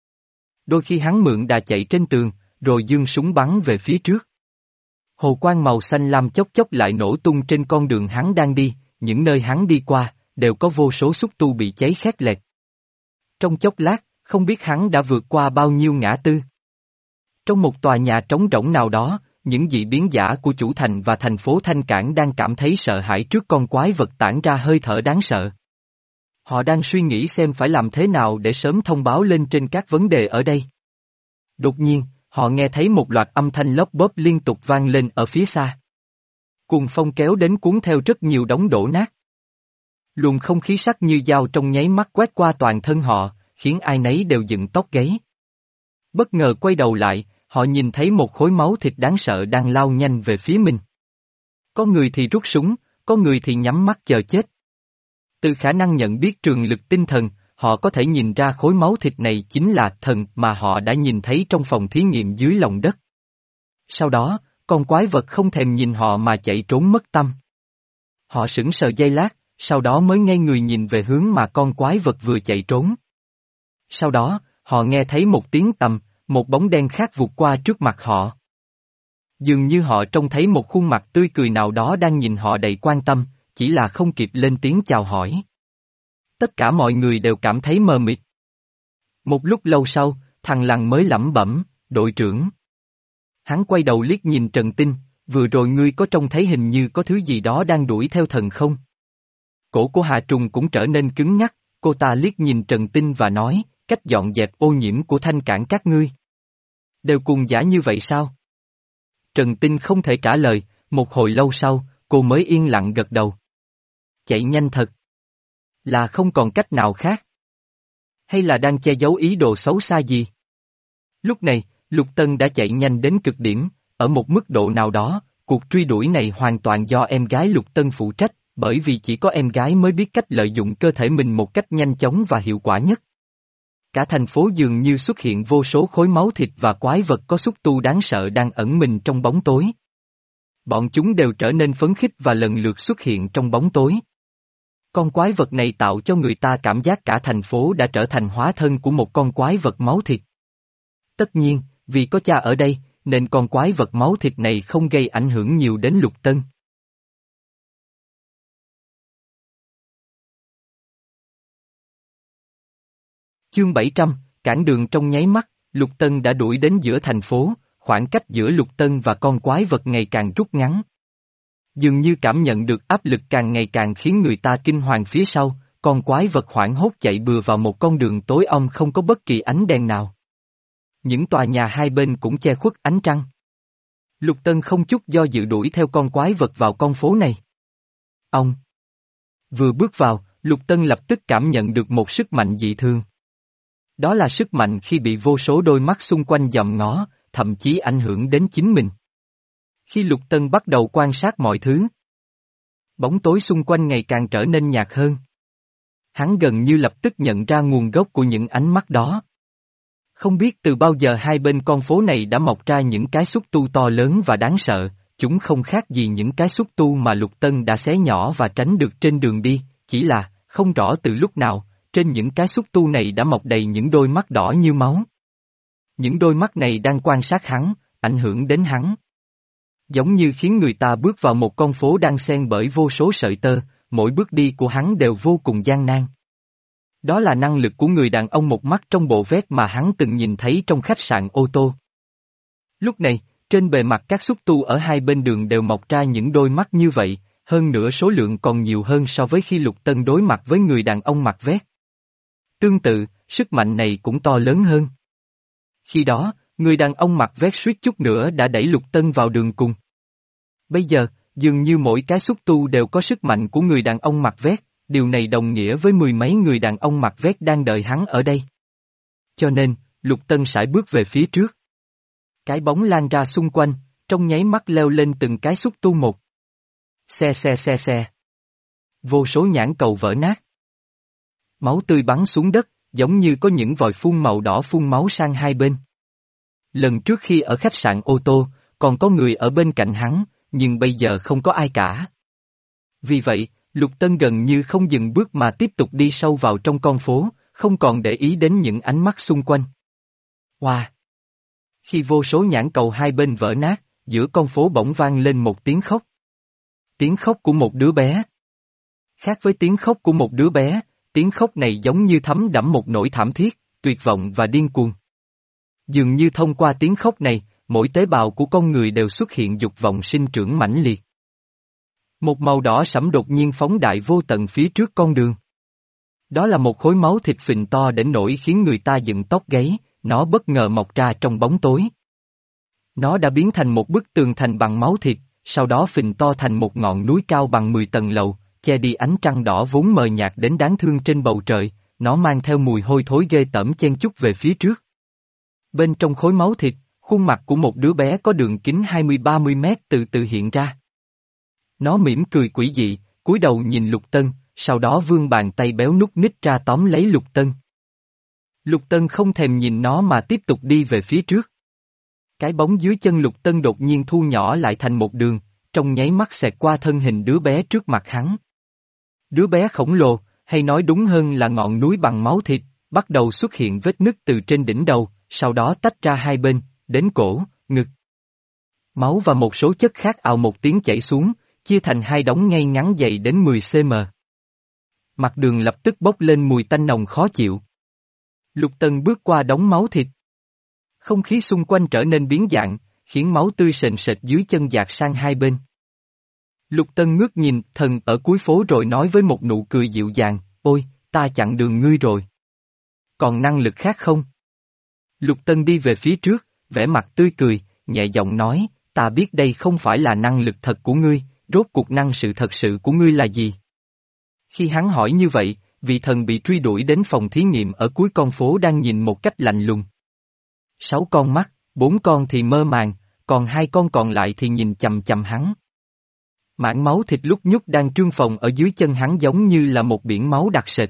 Đôi khi hắn mượn đà chạy trên tường, rồi giương súng bắn về phía trước. Hồ quang màu xanh lam chốc chốc lại nổ tung trên con đường hắn đang đi, những nơi hắn đi qua, đều có vô số xúc tu bị cháy khét lẹt. Trong chốc lát, không biết hắn đã vượt qua bao nhiêu ngã tư. Trong một tòa nhà trống rỗng nào đó, những dị biến giả của chủ thành và thành phố Thanh Cảng đang cảm thấy sợ hãi trước con quái vật tản ra hơi thở đáng sợ. Họ đang suy nghĩ xem phải làm thế nào để sớm thông báo lên trên các vấn đề ở đây. Đột nhiên, họ nghe thấy một loạt âm thanh lốp bốp liên tục vang lên ở phía xa. Cuồng phong kéo đến cuốn theo rất nhiều đống đổ nát. Luồng không khí sắc như dao trong nháy mắt quét qua toàn thân họ, khiến ai nấy đều dựng tóc gáy. Bất ngờ quay đầu lại, họ nhìn thấy một khối máu thịt đáng sợ đang lao nhanh về phía mình. Có người thì rút súng, có người thì nhắm mắt chờ chết. Từ khả năng nhận biết trường lực tinh thần, họ có thể nhìn ra khối máu thịt này chính là thần mà họ đã nhìn thấy trong phòng thí nghiệm dưới lòng đất. Sau đó, con quái vật không thèm nhìn họ mà chạy trốn mất tâm. Họ sững sờ giây lát, sau đó mới ngay người nhìn về hướng mà con quái vật vừa chạy trốn. Sau đó, họ nghe thấy một tiếng tầm, một bóng đen khác vụt qua trước mặt họ. Dường như họ trông thấy một khuôn mặt tươi cười nào đó đang nhìn họ đầy quan tâm, chỉ là không kịp lên tiếng chào hỏi. Tất cả mọi người đều cảm thấy mờ mịt. Một lúc lâu sau, thằng Lằn mới lẩm bẩm, đội trưởng. Hắn quay đầu liếc nhìn Trần Tinh, vừa rồi ngươi có trông thấy hình như có thứ gì đó đang đuổi theo thần không? Cổ của Hà Trùng cũng trở nên cứng nhắc, cô ta liếc nhìn Trần Tinh và nói, cách dọn dẹp ô nhiễm của Thanh Cảng các ngươi. Đều cùng giả như vậy sao? Trần Tinh không thể trả lời, một hồi lâu sau, cô mới yên lặng gật đầu. Chạy nhanh thật. Là không còn cách nào khác. Hay là đang che giấu ý đồ xấu xa gì? Lúc này, Lục Tân đã chạy nhanh đến cực điểm, ở một mức độ nào đó, cuộc truy đuổi này hoàn toàn do em gái Lục Tân phụ trách, bởi vì chỉ có em gái mới biết cách lợi dụng cơ thể mình một cách nhanh chóng và hiệu quả nhất. Cả thành phố dường như xuất hiện vô số khối máu thịt và quái vật có xúc tu đáng sợ đang ẩn mình trong bóng tối. Bọn chúng đều trở nên phấn khích và lần lượt xuất hiện trong bóng tối. Con quái vật này tạo cho người ta cảm giác cả thành phố đã trở thành hóa thân của một con quái vật máu thịt. Tất nhiên, vì có cha ở đây, nên con quái vật máu thịt này không gây ảnh hưởng nhiều đến Lục Tân. Chương bảy trăm, cản đường trong nháy mắt, Lục Tân đã đuổi đến giữa thành phố, khoảng cách giữa Lục Tân và con quái vật ngày càng rút ngắn. Dường như cảm nhận được áp lực càng ngày càng khiến người ta kinh hoàng phía sau, con quái vật hoảng hốt chạy bừa vào một con đường tối om không có bất kỳ ánh đèn nào. Những tòa nhà hai bên cũng che khuất ánh trăng. Lục Tân không chút do dự đuổi theo con quái vật vào con phố này. Ông! Vừa bước vào, Lục Tân lập tức cảm nhận được một sức mạnh dị thường. Đó là sức mạnh khi bị vô số đôi mắt xung quanh dòm ngó, thậm chí ảnh hưởng đến chính mình. Khi Lục Tân bắt đầu quan sát mọi thứ, bóng tối xung quanh ngày càng trở nên nhạt hơn. Hắn gần như lập tức nhận ra nguồn gốc của những ánh mắt đó. Không biết từ bao giờ hai bên con phố này đã mọc ra những cái xúc tu to lớn và đáng sợ, chúng không khác gì những cái xúc tu mà Lục Tân đã xé nhỏ và tránh được trên đường đi, chỉ là, không rõ từ lúc nào, trên những cái xúc tu này đã mọc đầy những đôi mắt đỏ như máu. Những đôi mắt này đang quan sát hắn, ảnh hưởng đến hắn. Giống như khiến người ta bước vào một con phố đang xen bởi vô số sợi tơ, mỗi bước đi của hắn đều vô cùng gian nan. Đó là năng lực của người đàn ông một mắt trong bộ vest mà hắn từng nhìn thấy trong khách sạn ô tô. Lúc này, trên bề mặt các xúc tu ở hai bên đường đều mọc ra những đôi mắt như vậy, hơn nữa số lượng còn nhiều hơn so với khi Lục Tân đối mặt với người đàn ông mặc vest. Tương tự, sức mạnh này cũng to lớn hơn. Khi đó, người đàn ông mặc vest suýt chút nữa đã đẩy Lục Tân vào đường cùng. Bây giờ, dường như mỗi cái xúc tu đều có sức mạnh của người đàn ông mặc vest, điều này đồng nghĩa với mười mấy người đàn ông mặc vest đang đợi hắn ở đây. Cho nên, Lục Tân sải bước về phía trước. Cái bóng lan ra xung quanh, trong nháy mắt leo lên từng cái xúc tu một. Xe xe xe xe. Vô số nhãn cầu vỡ nát. Máu tươi bắn xuống đất, giống như có những vòi phun màu đỏ phun máu sang hai bên. Lần trước khi ở khách sạn ô tô, còn có người ở bên cạnh hắn, nhưng bây giờ không có ai cả. Vì vậy, Lục Tân gần như không dừng bước mà tiếp tục đi sâu vào trong con phố, không còn để ý đến những ánh mắt xung quanh. Wow! Khi vô số nhãn cầu hai bên vỡ nát, giữa con phố bỗng vang lên một tiếng khóc. Tiếng khóc của một đứa bé. Khác với tiếng khóc của một đứa bé, tiếng khóc này giống như thấm đẫm một nỗi thảm thiết, tuyệt vọng và điên cuồng. Dường như thông qua tiếng khóc này, mỗi tế bào của con người đều xuất hiện dục vọng sinh trưởng mãnh liệt. Một màu đỏ sẫm đột nhiên phóng đại vô tận phía trước con đường. Đó là một khối máu thịt phình to đến nỗi khiến người ta dựng tóc gáy, nó bất ngờ mọc ra trong bóng tối. Nó đã biến thành một bức tường thành bằng máu thịt, sau đó phình to thành một ngọn núi cao bằng mười tầng lầu, che đi ánh trăng đỏ vốn mờ nhạt đến đáng thương trên bầu trời, nó mang theo mùi hôi thối ghê tởm chen chúc về phía trước. Bên trong khối máu thịt, khuôn mặt của một đứa bé có đường kính hai mươi ba mươi mét từ từ hiện ra. Nó mỉm cười quỷ dị, cúi đầu nhìn Lục Tân, sau đó vươn bàn tay béo nút ních ra tóm lấy Lục Tân. Lục Tân không thèm nhìn nó mà tiếp tục đi về phía trước. Cái bóng dưới chân Lục Tân đột nhiên thu nhỏ lại thành một đường, trong nháy mắt xẹt qua thân hình đứa bé trước mặt hắn. Đứa bé khổng lồ, hay nói đúng hơn là ngọn núi bằng máu thịt, bắt đầu xuất hiện vết nứt từ trên đỉnh đầu, sau đó tách ra hai bên, đến cổ, ngực. Máu và một số chất khác ào một tiếng chảy xuống, chia thành hai đống ngay ngắn dày đến mười xăng-ti-mét. Mặt đường lập tức bốc lên mùi tanh nồng khó chịu. Lục Tân bước qua đống máu thịt. Không khí xung quanh trở nên biến dạng, khiến máu tươi sền sệt dưới chân dạt sang hai bên. Lục Tân ngước nhìn thần ở cuối phố rồi nói với một nụ cười dịu dàng, ôi, ta chặn đường ngươi rồi. Còn năng lực khác không? Lục Tân đi về phía trước, vẻ mặt tươi cười, nhẹ giọng nói, ta biết đây không phải là năng lực thật của ngươi, rốt cuộc năng sự thật sự của ngươi là gì? Khi hắn hỏi như vậy, vị thần bị truy đuổi đến phòng thí nghiệm ở cuối con phố đang nhìn một cách lạnh lùng. Sáu con mắt, bốn con thì mơ màng, còn hai con còn lại thì nhìn chằm chằm hắn. Mảng máu thịt lúc nhúc đang trương phồng ở dưới chân hắn giống như là một biển máu đặc sệt.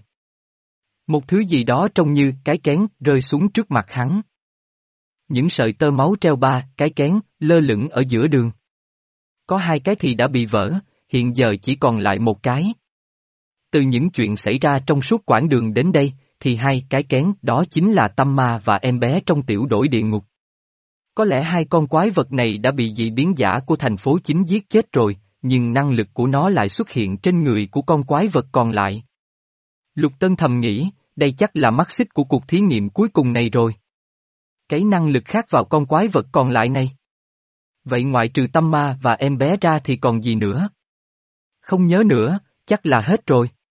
Một thứ gì đó trông như cái kén rơi xuống trước mặt hắn. Những sợi tơ máu treo ba cái kén lơ lửng ở giữa đường. Có hai cái thì đã bị vỡ, hiện giờ chỉ còn lại một cái. Từ những chuyện xảy ra trong suốt quãng đường đến đây, thì hai cái kén đó chính là Tâm Ma và em bé trong tiểu đổi địa ngục. Có lẽ hai con quái vật này đã bị dị biến giả của thành phố chính giết chết rồi, nhưng năng lực của nó lại xuất hiện trên người của con quái vật còn lại. Lục Tân thầm nghĩ, đây chắc là mắt xích của cuộc thí nghiệm cuối cùng này rồi. Cái năng lực khác vào con quái vật còn lại này. Vậy ngoại trừ Tâm Ma và em bé ra thì còn gì nữa? Không nhớ nữa, chắc là hết rồi.